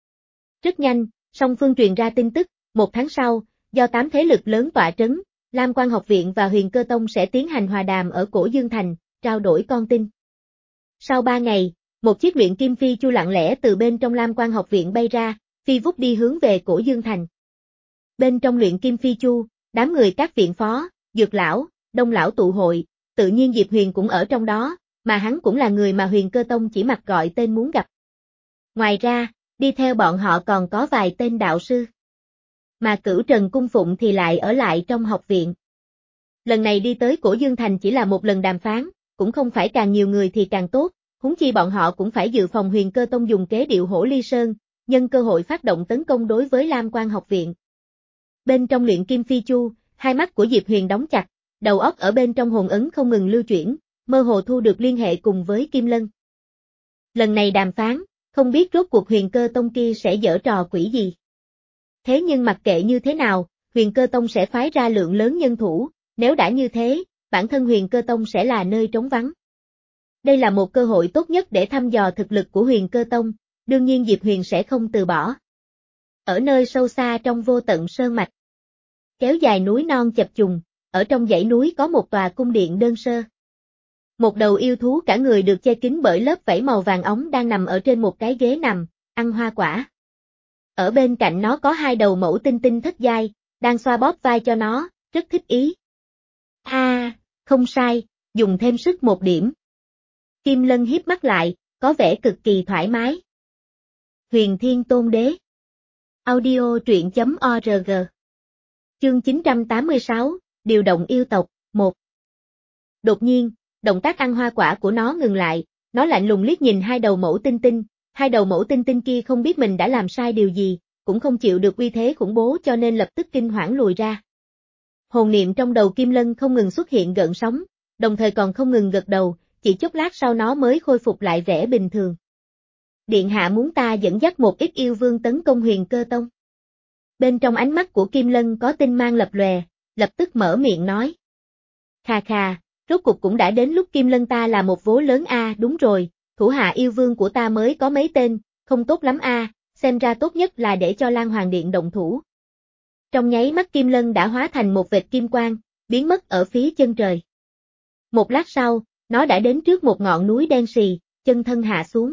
Rất nhanh, song phương truyền ra tin tức, một tháng sau, do tám thế lực lớn tọa trấn, Lam Quan học viện và Huyền Cơ Tông sẽ tiến hành hòa đàm ở Cổ Dương Thành, trao đổi con tin. Sau ba ngày, Một chiếc luyện kim phi chu lặng lẽ từ bên trong Lam Quan học viện bay ra, phi vút đi hướng về Cổ Dương Thành. Bên trong luyện kim phi chu, đám người các viện phó, Dược lão, Đông lão tụ hội, tự nhiên Diệp Huyền cũng ở trong đó, mà hắn cũng là người mà Huyền Cơ Tông chỉ mặc gọi tên muốn gặp. Ngoài ra, đi theo bọn họ còn có vài tên đạo sư. Mà Cửu Trần Cung Phụng thì lại ở lại trong học viện. Lần này đi tới Cổ Dương Thành chỉ là một lần đàm phán, cũng không phải càng nhiều người thì càng tốt, huống chi bọn họ cũng phải dự phòng Huyền Cơ Tông dùng kế điệu Hổ Ly Sơn, nhân cơ hội phát động tấn công đối với Lam Quan học viện. Bên trong luyện kim phi chu, hai mắt của Diệp Huyền đóng chặt, đầu óc ở bên trong hồn ấn không ngừng lưu chuyển, mơ hồ thu được liên hệ cùng với Kim Lân. Lần này đàm phán, không biết rốt cuộc Huyền Cơ Tông kia sẽ giở trò quỷ gì. Thế nhưng mặc kệ như thế nào, Huyền Cơ Tông sẽ phái ra lượng lớn nhân thủ, nếu đã như thế, bản thân Huyền Cơ Tông sẽ là nơi trống vắng. Đây là một cơ hội tốt nhất để thăm dò thực lực của Huyền Cơ Tông, đương nhiên Diệp Huyền sẽ không từ bỏ. Ở nơi sâu xa trong vô tận sơn mạch, kéo dài núi non chập trùng, ở trong dãy núi có một tòa cung điện đơn sơ. Một đầu yêu thú cả người được che kín bởi lớp vảy màu vàng óng đang nằm ở trên một cái ghế nằm, ăn hoa quả. Ở bên cạnh nó có hai đầu mẫu tinh tinh thất giai, đang xoa bóp vai cho nó, rất thích ý. A, à, không sai, dùng thêm sức một điểm. Kim Lân híp mắt lại, có vẻ cực kỳ thoải mái. Huyền Thiên Tôn Đế. Audio truyện chấm org. Chương chín trăm tám mươi sáu, điều động yêu tộc, một. Đột nhiên, động tác ăn hoa quả của nó ngừng lại, nó lạnh lùng liếc nhìn hai đầu mẫu tinh tinh, hai đầu mẫu tinh tinh kia không biết mình đã làm sai điều gì, cũng không chịu được uy thế khủng bố cho nên lập tức kinh hoảng lùi ra. Hồn niệm trong đầu Kim Lân không ngừng xuất hiện gợn sóng, đồng thời còn không ngừng gật đầu, chỉ chốc lát sau nó mới khôi phục lại vẻ bình thường. Điện hạ muốn ta dẫn dắt một ít yêu vương tấn công Huyền Cơ Tông. Bên trong ánh mắt của Kim Lân có tinh mang lập lòe, lập tức mở miệng nói. Khà khà, rốt cuộc cũng đã đến lúc Kim Lân ta là một vố lớn a, à, đúng rồi, thủ hạ yêu vương của ta mới có mấy tên, không tốt lắm a, à, xem ra tốt nhất là để cho Lan Hoàng Điện động thủ. Trong nháy mắt Kim Lân đã hóa thành một vệt kim quang, biến mất ở phía chân trời. Một lát sau, nó đã đến trước một ngọn núi đen xì, chân thân hạ xuống.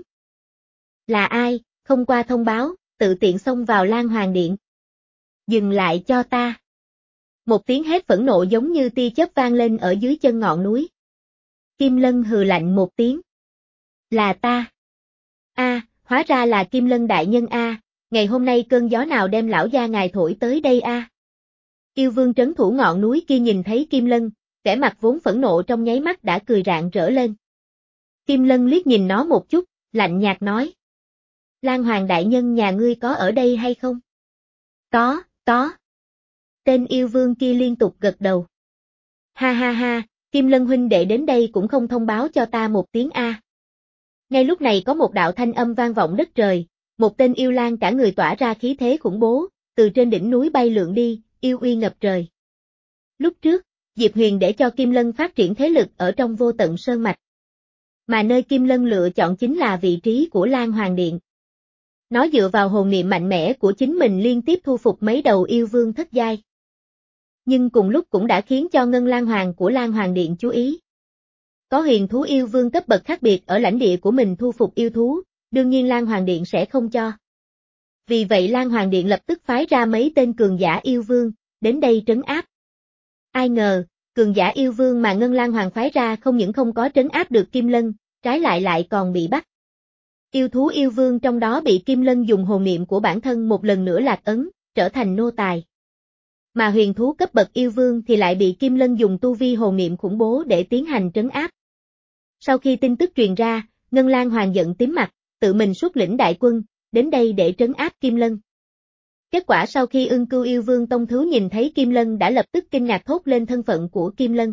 Là ai, không qua thông báo, tự tiện xông vào Lan Hoàng Điện. Dừng lại cho ta. Một tiếng hét phẫn nộ giống như tia chớp vang lên ở dưới chân ngọn núi. Kim Lân hừ lạnh một tiếng. Là ta. A, à, hóa ra là Kim Lân đại nhân a, à, ngày hôm nay cơn gió nào đem lão gia ngài thổi tới đây a? À? Yêu vương trấn thủ ngọn núi kia nhìn thấy Kim Lân, vẻ mặt vốn phẫn nộ trong nháy mắt đã cười rạng rỡ lên. Kim Lân liếc nhìn nó một chút, lạnh nhạt nói. Lan Hoàng đại nhân nhà ngươi có ở đây hay không? Có, có. Tên yêu vương kia liên tục gật đầu. Ha ha ha, Kim Lân huynh đệ đến đây cũng không thông báo cho ta một tiếng a. Ngay lúc này có một đạo thanh âm vang vọng đất trời, một tên yêu lang cả người tỏa ra khí thế khủng bố, từ trên đỉnh núi bay lượn đi, yêu uy ngập trời. Lúc trước, Diệp Huyền để cho Kim Lân phát triển thế lực ở trong vô tận sơn mạch. Mà nơi Kim Lân lựa chọn chính là vị trí của Lan Hoàng Điện. Nó dựa vào hồn niệm mạnh mẽ của chính mình liên tiếp thu phục mấy đầu yêu vương thất giai. Nhưng cùng lúc cũng đã khiến cho Ngân Lan Hoàng của Lan Hoàng Điện chú ý. Có huyền thú yêu vương cấp bậc khác biệt ở lãnh địa của mình thu phục yêu thú, đương nhiên Lan Hoàng Điện sẽ không cho. Vì vậy Lan Hoàng Điện lập tức phái ra mấy tên cường giả yêu vương, đến đây trấn áp. Ai ngờ, cường giả yêu vương mà Ngân Lan Hoàng phái ra không những không có trấn áp được Kim Lân, trái lại lại còn bị bắt. Yêu thú yêu vương trong đó bị Kim Lân dùng hồn niệm của bản thân một lần nữa lạc ấn, trở thành nô tài. Mà huyền thú cấp bậc yêu vương thì lại bị Kim Lân dùng tu vi hồn niệm khủng bố để tiến hành trấn áp. Sau khi tin tức truyền ra, Ngân Lan Hoàng giận tím mặt, tự mình xuất lĩnh đại quân, đến đây để trấn áp Kim Lân. Kết quả sau khi Ưng Cưu yêu vương tông thứ nhìn thấy Kim Lân đã lập tức kinh ngạc thốt lên thân phận của Kim Lân.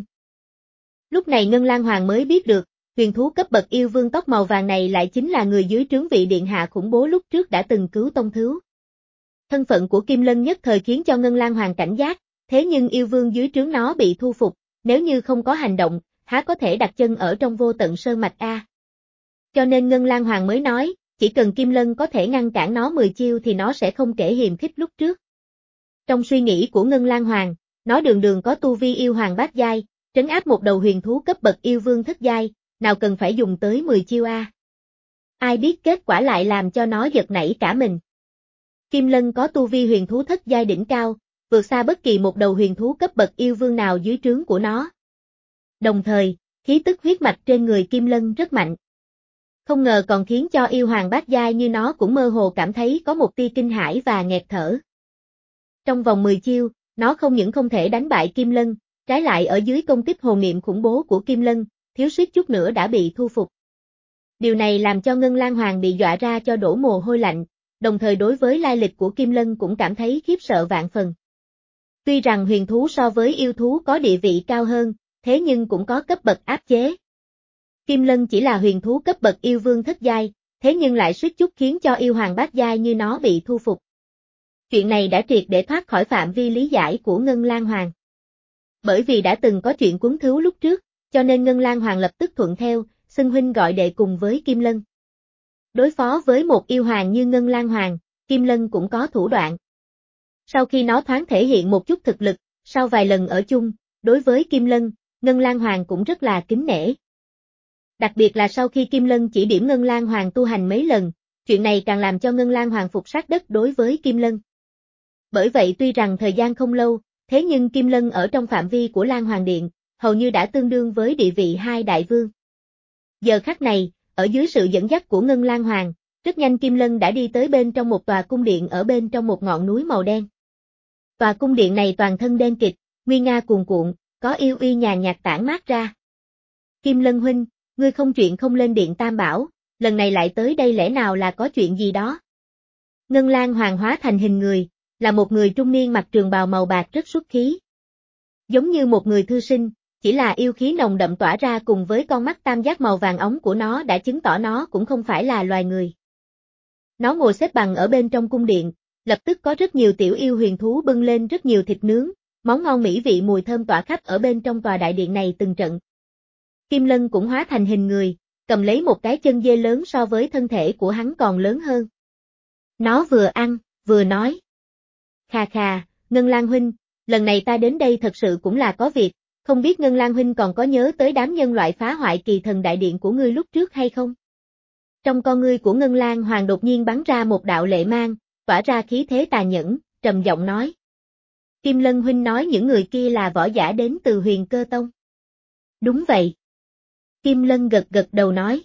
Lúc này Ngân Lan Hoàng mới biết được, huyền thú cấp bậc yêu vương tóc màu vàng này lại chính là người dưới trướng vị điện hạ khủng bố lúc trước đã từng cứu tông thứ. Thân phận của Kim Lân nhất thời khiến cho Ngân Lan Hoàng cảnh giác, thế nhưng yêu vương dưới trướng nó bị thu phục, nếu như không có hành động, há có thể đặt chân ở trong vô tận sơn mạch a. Cho nên Ngân Lan Hoàng mới nói, chỉ cần Kim Lân có thể ngăn cản nó mười chiêu thì nó sẽ không kể hiềm khích lúc trước. Trong suy nghĩ của Ngân Lan Hoàng, nó đường đường có tu vi yêu hoàng bát giai, trấn áp một đầu huyền thú cấp bậc yêu vương thất giai, nào cần phải dùng tới mười chiêu a. ai biết kết quả lại làm cho nó giật nảy cả mình. Kim Lân có tu vi huyền thú thất giai đỉnh cao, vượt xa bất kỳ một đầu huyền thú cấp bậc yêu vương nào dưới trướng của nó. Đồng thời, khí tức huyết mạch trên người Kim Lân rất mạnh. Không ngờ còn khiến cho yêu hoàng bát giai như nó cũng mơ hồ cảm thấy có một tia kinh hãi và nghẹt thở. Trong vòng mười chiêu, nó không những không thể đánh bại Kim Lân, trái lại ở dưới công kích hồn niệm khủng bố của Kim Lân, thiếu suýt chút nữa đã bị thu phục. Điều này làm cho Ngân Lang Hoàng bị dọa ra cho đổ mồ hôi lạnh, đồng thời đối với lai lịch của Kim Lân cũng cảm thấy khiếp sợ vạn phần. Tuy rằng huyền thú so với yêu thú có địa vị cao hơn, thế nhưng cũng có cấp bậc áp chế. Kim Lân chỉ là huyền thú cấp bậc yêu vương thất giai, thế nhưng lại suýt chút khiến cho yêu hoàng bát giai như nó bị thu phục. Chuyện này đã triệt để thoát khỏi phạm vi lý giải của Ngân Lang Hoàng. Bởi vì đã từng có chuyện cuốn thứu lúc trước, cho nên Ngân Lang Hoàng lập tức thuận theo, xưng huynh gọi đệ cùng với Kim Lân. Đối phó với một yêu hoàng như Ngân Lang Hoàng, Kim Lân cũng có thủ đoạn. Sau khi nó thoáng thể hiện một chút thực lực, sau vài lần ở chung, đối với Kim Lân, Ngân Lang Hoàng cũng rất là kính nể. Đặc biệt là sau khi Kim Lân chỉ điểm Ngân Lang Hoàng tu hành mấy lần, chuyện này càng làm cho Ngân Lang Hoàng phục sát đất đối với Kim Lân. Bởi vậy tuy rằng thời gian không lâu, thế nhưng Kim Lân ở trong phạm vi của Lan Hoàng Điện, hầu như đã tương đương với địa vị hai đại vương. Giờ khắc này, ở dưới sự dẫn dắt của Ngân Lang Hoàng, rất nhanh Kim Lân đã đi tới bên trong một tòa cung điện ở bên trong một ngọn núi màu đen. Tòa cung điện này toàn thân đen kịt, nguy nga cuồn cuộn, có yêu uy nhàn nhạt tản mát ra. Kim Lân huynh, ngươi không chuyện không lên điện Tam Bảo, lần này lại tới đây lẽ nào là có chuyện gì đó? Ngân Lang Hoàng hóa thành hình người, là một người trung niên mặc trường bào màu bạc rất xuất khí. Giống như một người thư sinh, chỉ là yêu khí nồng đậm tỏa ra cùng với con mắt tam giác màu vàng óng của nó đã chứng tỏ nó cũng không phải là loài người. Nó ngồi xếp bằng ở bên trong cung điện, lập tức có rất nhiều tiểu yêu huyền thú bưng lên rất nhiều thịt nướng, món ngon mỹ vị mùi thơm tỏa khắp ở bên trong tòa đại điện này từng trận. Kim Lân cũng hóa thành hình người, cầm lấy một cái chân dê lớn so với thân thể của hắn còn lớn hơn. Nó vừa ăn, vừa nói. Khà khà, Ngân Lang huynh, lần này ta đến đây thật sự cũng là có việc, không biết Ngân Lang huynh còn có nhớ tới đám nhân loại phá hoại kỳ thần đại điện của ngươi lúc trước hay không? Trong con ngươi của Ngân Lang Hoàng đột nhiên bắn ra một đạo lệ mang, tỏa ra khí thế tà nhẫn, trầm giọng nói. Kim Lân huynh nói những người kia là võ giả đến từ Huyền Cơ Tông. Đúng vậy. Kim Lân gật gật đầu nói.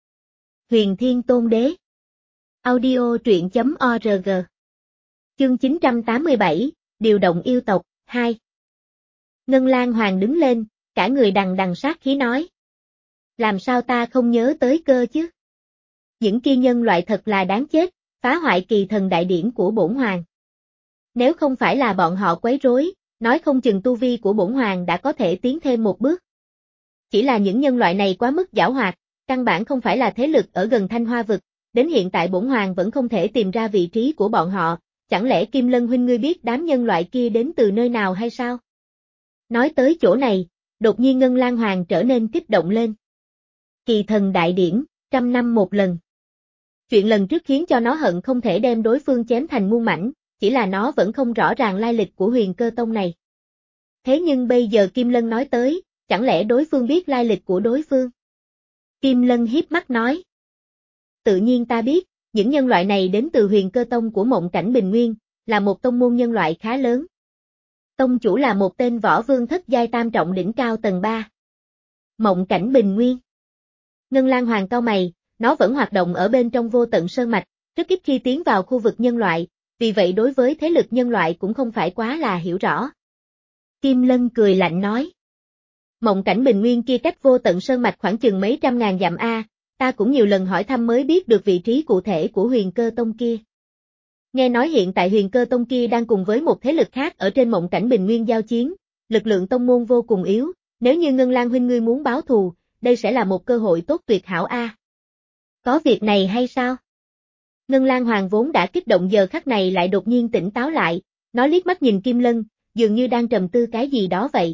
Huyền Thiên Tôn Đế. Audio truyện chấm org. Chương chín trăm tám mươi bảy, Điều động yêu tộc, hai. Ngân Lang Hoàng đứng lên, cả người đằng đằng sát khí nói. Làm sao ta không nhớ tới cơ chứ? Những kia nhân loại thật là đáng chết, phá hoại kỳ thần đại điển của bổn hoàng. Nếu không phải là bọn họ quấy rối, nói không chừng tu vi của bổn hoàng đã có thể tiến thêm một bước. Chỉ là những nhân loại này quá mức giảo hoạt, căn bản không phải là thế lực ở gần Thanh Hoa vực, đến hiện tại bổn hoàng vẫn không thể tìm ra vị trí của bọn họ, chẳng lẽ Kim Lân huynh ngươi biết đám nhân loại kia đến từ nơi nào hay sao? Nói tới chỗ này, đột nhiên Ngân Lang Hoàng trở nên kích động lên. Kỳ thần đại điển, trăm năm một lần. Chuyện lần trước khiến cho nó hận không thể đem đối phương chém thành muôn mảnh, chỉ là nó vẫn không rõ ràng lai lịch của Huyền Cơ Tông này. Thế nhưng bây giờ Kim Lân nói tới, chẳng lẽ đối phương biết lai lịch của đối phương? Kim Lân hiếp mắt nói. Tự nhiên ta biết, những nhân loại này đến từ Huyền Cơ Tông của Mộng Cảnh Bình Nguyên, là một tông môn nhân loại khá lớn. Tông chủ là một tên võ vương thất giai tam trọng đỉnh cao tầng ba. Mộng Cảnh Bình Nguyên. Ngân Lang Hoàng cau mày, nó vẫn hoạt động ở bên trong vô tận sơn mạch, rất ít khi tiến vào khu vực nhân loại, vì vậy đối với thế lực nhân loại cũng không phải quá là hiểu rõ. Kim Lân cười lạnh nói. Mộng Cảnh Bình Nguyên kia cách vô tận sơn mạch khoảng chừng mấy trăm ngàn dặm a, ta cũng nhiều lần hỏi thăm mới biết được vị trí cụ thể của Huyền Cơ Tông kia. Nghe nói hiện tại Huyền Cơ Tông kia đang cùng với một thế lực khác ở trên Mộng Cảnh Bình Nguyên giao chiến, lực lượng tông môn vô cùng yếu, nếu như Ngân Lang huynh ngươi muốn báo thù, đây sẽ là một cơ hội tốt tuyệt hảo a. Có việc này hay sao? Ngân Lang Hoàng vốn đã kích động giờ khắc này lại đột nhiên tỉnh táo lại, nó liếc mắt nhìn Kim Lân, dường như đang trầm tư cái gì đó vậy.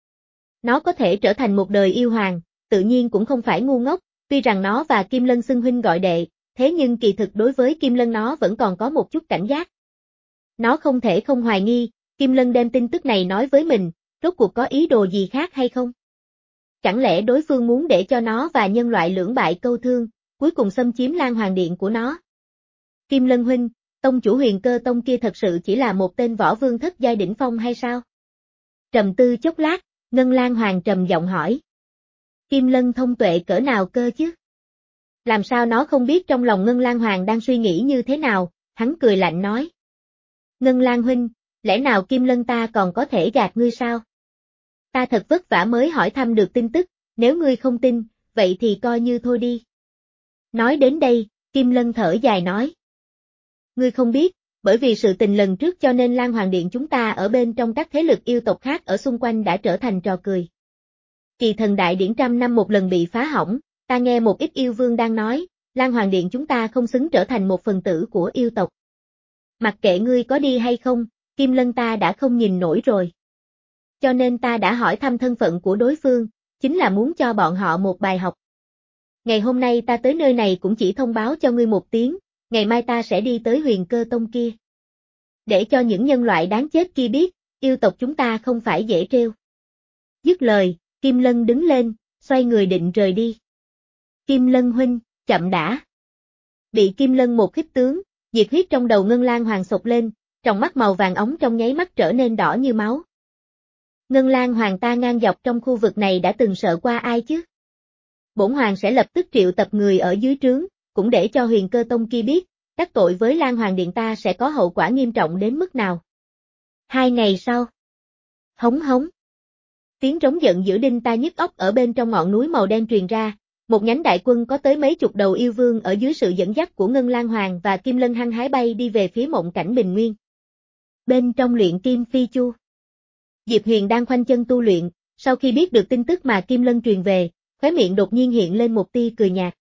Nó có thể trở thành một đời yêu hoàng, tự nhiên cũng không phải ngu ngốc, tuy rằng nó và Kim Lân xưng huynh gọi đệ, thế nhưng kỳ thực đối với Kim Lân nó vẫn còn có một chút cảnh giác. Nó không thể không hoài nghi, Kim Lân đem tin tức này nói với mình, rốt cuộc có ý đồ gì khác hay không? Chẳng lẽ đối phương muốn để cho nó và nhân loại lưỡng bại câu thương, cuối cùng xâm chiếm Lan Hoàng Điện của nó. Kim Lân huynh, tông chủ Huyền Cơ Tông kia thật sự chỉ là một tên võ vương thất giai đỉnh phong hay sao? Trầm tư chốc lát, Ngân Lan Hoàng trầm giọng hỏi. Kim Lân thông tuệ cỡ nào cơ chứ? Làm sao nó không biết trong lòng Ngân Lan Hoàng đang suy nghĩ như thế nào, hắn cười lạnh nói. Ngân Lan huynh, lẽ nào Kim Lân ta còn có thể gạt ngươi sao? Ta thật vất vả mới hỏi thăm được tin tức, nếu ngươi không tin, vậy thì coi như thôi đi. Nói đến đây, Kim Lân thở dài nói. Ngươi không biết, bởi vì sự tình lần trước cho nên Lan Hoàng Điện chúng ta ở bên trong các thế lực yêu tộc khác ở xung quanh đã trở thành trò cười. Kỳ thần đại điển trăm năm một lần bị phá hỏng, ta nghe một ít yêu vương đang nói, Lan Hoàng Điện chúng ta không xứng trở thành một phần tử của yêu tộc. Mặc kệ ngươi có đi hay không, Kim Lân ta đã không nhìn nổi rồi. Cho nên ta đã hỏi thăm thân phận của đối phương, chính là muốn cho bọn họ một bài học. Ngày hôm nay ta tới nơi này cũng chỉ thông báo cho ngươi một tiếng, ngày mai ta sẽ đi tới Huyền Cơ Tông kia. Để cho những nhân loại đáng chết kia biết, yêu tộc chúng ta không phải dễ trêu. Dứt lời, Kim Lân đứng lên, xoay người định rời đi. Kim Lân huynh, chậm đã. Bị Kim Lân một khích tướng, nhiệt huyết trong đầu Ngân Lan Hoàng sộc lên, tròng mắt màu vàng óng trong nháy mắt trở nên đỏ như máu. Ngân Lan Hoàng ta ngang dọc trong khu vực này đã từng sợ qua ai chứ? Bổn Hoàng sẽ lập tức triệu tập người ở dưới trướng, cũng để cho Huyền Cơ Tông kia biết, đắc tội với Lan Hoàng Điện ta sẽ có hậu quả nghiêm trọng đến mức nào. Hai ngày sau. Hống hống. Tiếng trống giận dữ đinh tai nhức óc ở bên trong ngọn núi màu đen truyền ra, một nhánh đại quân có tới mấy chục đầu yêu vương ở dưới sự dẫn dắt của Ngân Lan Hoàng và Kim Lân hăng hái bay đi về phía Mộng Cảnh Bình Nguyên. Bên trong luyện kim phi chu, Diệp Huyền đang khoanh chân tu luyện, sau khi biết được tin tức mà Kim Lân truyền về, khóe miệng đột nhiên hiện lên một tia cười nhạt.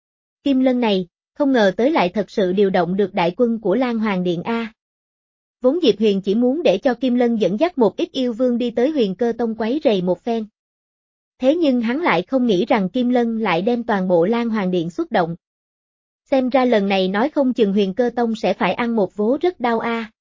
Kim Lân này, không ngờ tới lại thật sự điều động được đại quân của Lan Hoàng Điện A. Vốn Diệp Huyền chỉ muốn để cho Kim Lân dẫn dắt một ít yêu vương đi tới Huyền Cơ Tông quấy rầy một phen. Thế nhưng hắn lại không nghĩ rằng Kim Lân lại đem toàn bộ Lan Hoàng Điện xuất động. Xem ra lần này nói không chừng Huyền Cơ Tông sẽ phải ăn một vố rất đau a.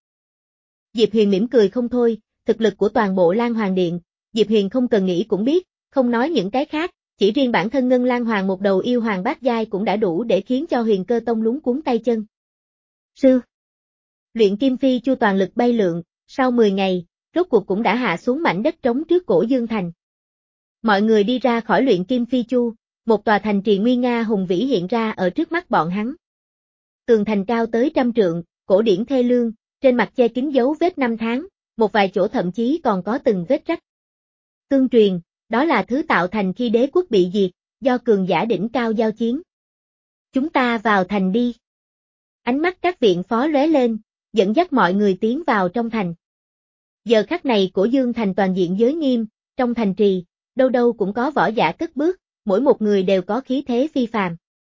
Diệp Huyền mỉm cười không thôi, thực lực của toàn bộ Lan Hoàng Điện, Diệp Huyền không cần nghĩ cũng biết, không nói những cái khác, chỉ riêng bản thân Ngân Lan Hoàng một đầu yêu hoàng bát giai cũng đã đủ để khiến cho Huyền Cơ Tông luống cuống tay chân. Sư Luyện kim phi chu toàn lực bay lượn, sau mười ngày, rốt cuộc cũng đã hạ xuống mảnh đất trống trước Cổ Dương Thành. Mọi người đi ra khỏi luyện kim phi chu, một tòa thành trì nguy nga hùng vĩ hiện ra ở trước mắt bọn hắn. Tường thành cao tới trăm trượng, cổ điển thê lương, trên mặt che kín dấu vết năm tháng, một vài chỗ thậm chí còn có từng vết rách. Tương truyền, đó là thứ tạo thành khi đế quốc bị diệt, do cường giả đỉnh cao giao chiến. Chúng ta vào thành đi. Ánh mắt các viện phó lóe lên, dẫn dắt mọi người tiến vào trong thành. Giờ khắc này Cổ Dương Thành toàn diện giới nghiêm, trong thành trì, đâu đâu cũng có võ giả cất bước, mỗi một người đều có khí thế phi phàm.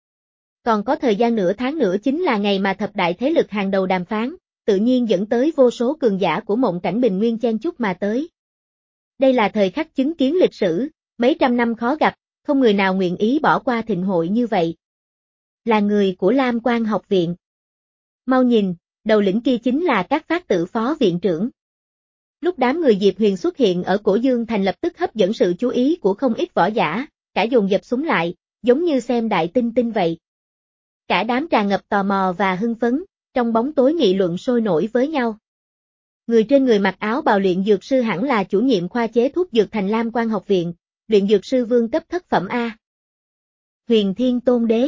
Còn có thời gian nửa tháng nữa chính là ngày mà thập đại thế lực hàng đầu đàm phán, tự nhiên dẫn tới vô số cường giả của Mộng Cảnh Bình Nguyên chen chúc mà tới. Đây là thời khắc chứng kiến lịch sử, mấy trăm năm khó gặp, không người nào nguyện ý bỏ qua thịnh hội như vậy. Là người của Lam Quan học viện. Mau nhìn, đầu lĩnh kia chính là các phát tự phó viện trưởng. Lúc đám người Diệp Huyền xuất hiện ở Cổ Dương Thành lập tức hấp dẫn sự chú ý của không ít võ giả, cả dồn dập súng lại, giống như xem đại tinh tinh vậy. Cả đám tràn ngập tò mò và hưng phấn, trong bóng tối nghị luận sôi nổi với nhau. Người trên người mặc áo bào luyện dược sư hẳn là chủ nhiệm khoa chế thuốc dược thành Lam Quan học viện, luyện dược sư vương cấp thất phẩm A. Huyền Thiên Tôn Đế.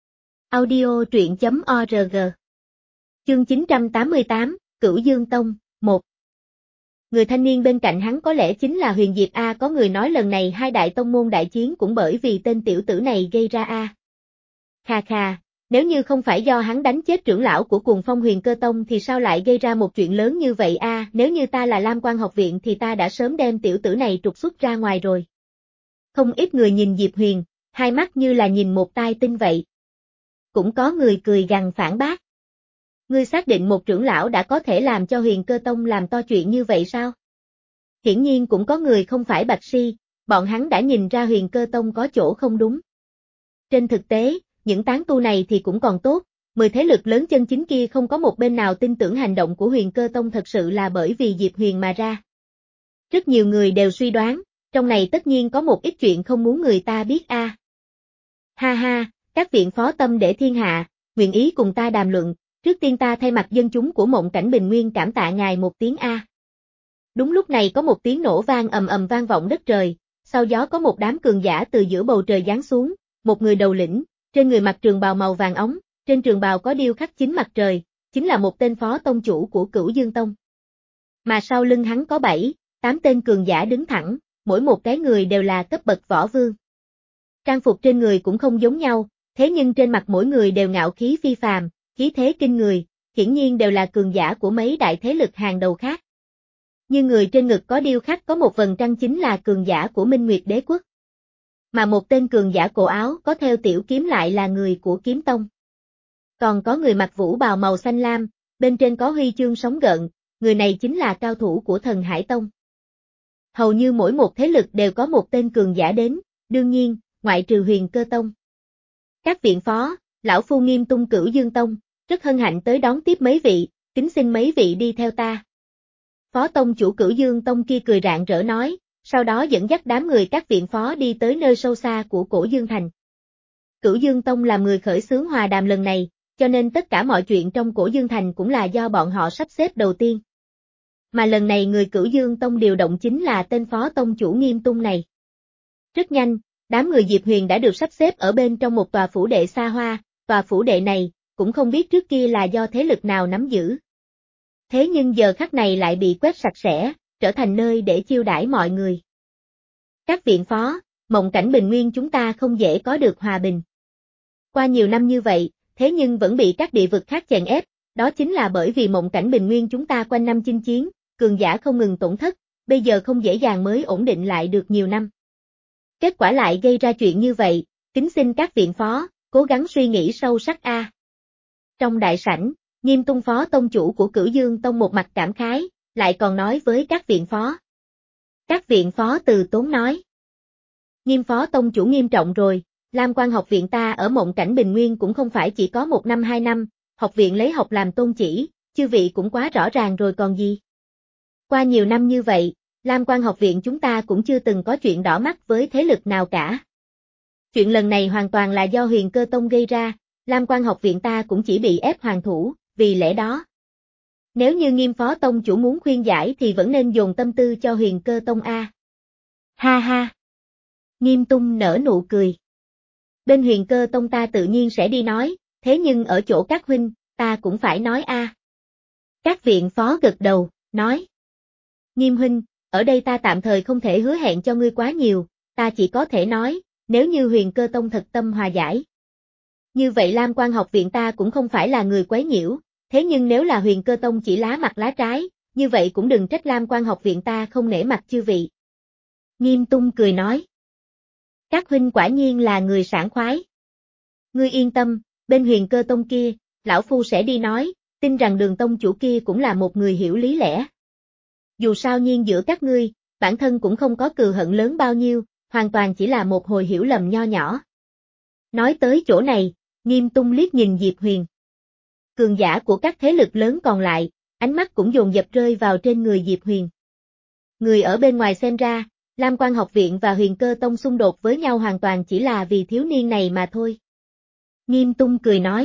Audio truyện chấm org. Chương chín trăm tám mươi tám, Cửu Dương Tông, một. Người thanh niên bên cạnh hắn có lẽ chính là Huyền Diệp A, có người nói lần này hai đại tông môn đại chiến cũng bởi vì tên tiểu tử này gây ra A. Khà khà, nếu như không phải do hắn đánh chết trưởng lão của Cuồng Phong Huyền Cơ Tông thì sao lại gây ra một chuyện lớn như vậy A, nếu như ta là Lam Quan học viện thì ta đã sớm đem tiểu tử này trục xuất ra ngoài rồi. Không ít người nhìn Diệp Huyền, hai mắt như là nhìn một tai tinh vậy. Cũng có người cười gằn phản bác. Ngươi xác định một trưởng lão đã có thể làm cho Huyền Cơ Tông làm to chuyện như vậy sao? Hiển nhiên cũng có người không phải bạch si, bọn hắn đã nhìn ra Huyền Cơ Tông có chỗ không đúng. Trên thực tế, những tán tu này thì cũng còn tốt, mười thế lực lớn chân chính kia không có một bên nào tin tưởng hành động của Huyền Cơ Tông thật sự là bởi vì Diệp Huyền mà ra. Rất nhiều người đều suy đoán, trong này tất nhiên có một ít chuyện không muốn người ta biết a. Ha ha, các viện phó tâm để thiên hạ, nguyện ý cùng ta đàm luận, trước tiên ta thay mặt dân chúng của Mộng Cảnh Bình Nguyên cảm tạ ngài một tiếng A. Đúng lúc này có một tiếng nổ vang ầm ầm vang vọng đất trời, sau gió có một đám cường giả từ giữa bầu trời giáng xuống, một người đầu lĩnh, trên người mặc trường bào màu vàng óng, trên trường bào có điêu khắc chính mặt trời, chính là một tên phó tông chủ của Cửu Dương Tông. Mà sau lưng hắn có bảy, tám tên cường giả đứng thẳng, mỗi một cái người đều là cấp bậc võ vương. Trang phục trên người cũng không giống nhau, thế nhưng trên mặt mỗi người đều ngạo khí phi phàm, khí thế kinh người, hiển nhiên đều là cường giả của mấy đại thế lực hàng đầu khác. Như người trên ngực có điêu khắc có một vầng trăng chính là cường giả của Minh Nguyệt Đế Quốc. Mà một tên cường giả cổ áo có theo tiểu kiếm lại là người của Kiếm Tông. Còn có người mặc vũ bào màu xanh lam, bên trên có huy chương sóng gợn, người này chính là cao thủ của Thần Hải Tông. Hầu như mỗi một thế lực đều có một tên cường giả đến, đương nhiên, ngoại trừ Huyền Cơ Tông. Các viện phó, lão phu Nghiêm Tung Cửu Dương Tông, rất hân hạnh tới đón tiếp mấy vị, kính xin mấy vị đi theo ta. Phó tông chủ Cửu Dương Tông kia cười rạng rỡ nói, sau đó dẫn dắt đám người các viện phó đi tới nơi sâu xa của Cổ Dương Thành. Cửu Dương Tông làm người khởi xướng hòa đàm lần này, cho nên tất cả mọi chuyện trong Cổ Dương Thành cũng là do bọn họ sắp xếp đầu tiên. Mà lần này người Cửu Dương Tông điều động chính là tên phó tông chủ Nghiêm Tung này. Rất nhanh, đám người Diệp Huyền đã được sắp xếp ở bên trong một tòa phủ đệ xa hoa, tòa phủ đệ này, cũng không biết trước kia là do thế lực nào nắm giữ. Thế nhưng giờ khắc này lại bị quét sạch sẽ, trở thành nơi để chiêu đãi mọi người. Các viện phó, Mộng Cảnh Bình Nguyên chúng ta không dễ có được hòa bình. Qua nhiều năm như vậy, thế nhưng vẫn bị các địa vực khác chèn ép, đó chính là bởi vì Mộng Cảnh Bình Nguyên chúng ta quanh năm chinh chiến, cường giả không ngừng tổn thất, bây giờ không dễ dàng mới ổn định lại được nhiều năm. Kết quả lại gây ra chuyện như vậy, kính xin các viện phó, cố gắng suy nghĩ sâu sắc a. Trong đại sảnh, Nghiêm Tung phó tông chủ của Cửu Dương Tông một mặt cảm khái, lại còn nói với các viện phó. Các viện phó từ tốn nói. Nghiêm phó tông chủ nghiêm trọng rồi, Lam Quan học viện ta ở Mộng Cảnh Bình Nguyên cũng không phải chỉ có một năm hai năm, học viện lấy học làm tôn chỉ, chư vị cũng quá rõ ràng rồi còn gì. Qua nhiều năm như vậy, Lam Quan học viện chúng ta cũng chưa từng có chuyện đỏ mắt với thế lực nào cả. Chuyện lần này hoàn toàn là do Huyền Cơ Tông gây ra, Lam Quan học viện ta cũng chỉ bị ép hoàn thủ, vì lẽ đó. Nếu như Nghiêm phó tông chủ muốn khuyên giải thì vẫn nên dồn tâm tư cho Huyền Cơ Tông a. Ha ha. Nghiêm Tung nở nụ cười. Bên Huyền Cơ Tông ta tự nhiên sẽ đi nói, thế nhưng ở chỗ các huynh, ta cũng phải nói a. Các viện phó gật đầu, nói. Nghiêm huynh, ở đây ta tạm thời không thể hứa hẹn cho ngươi quá nhiều, ta chỉ có thể nói, nếu như Huyền Cơ Tông thật tâm hòa giải. Như vậy Lam Quan học viện ta cũng không phải là người quấy nhiễu, thế nhưng nếu là Huyền Cơ Tông chỉ lá mặt lá trái, như vậy cũng đừng trách Lam Quan học viện ta không nể mặt chư vị. Nghiêm Tung cười nói. Các huynh quả nhiên là người sảng khoái. Ngươi yên tâm, bên Huyền Cơ Tông kia, lão phu sẽ đi nói, tin rằng Đường tông chủ kia cũng là một người hiểu lý lẽ. Dù sao nhiên giữa các ngươi, bản thân cũng không có cừu hận lớn bao nhiêu, hoàn toàn chỉ là một hồi hiểu lầm nho nhỏ. Nói tới chỗ này, Nghiêm Tung liếc nhìn Diệp Huyền. Cường giả của các thế lực lớn còn lại, ánh mắt cũng dồn dập rơi vào trên người Diệp Huyền. Người ở bên ngoài xem ra, Lam Quan học viện và Huyền Cơ Tông xung đột với nhau hoàn toàn chỉ là vì thiếu niên này mà thôi. Nghiêm Tung cười nói.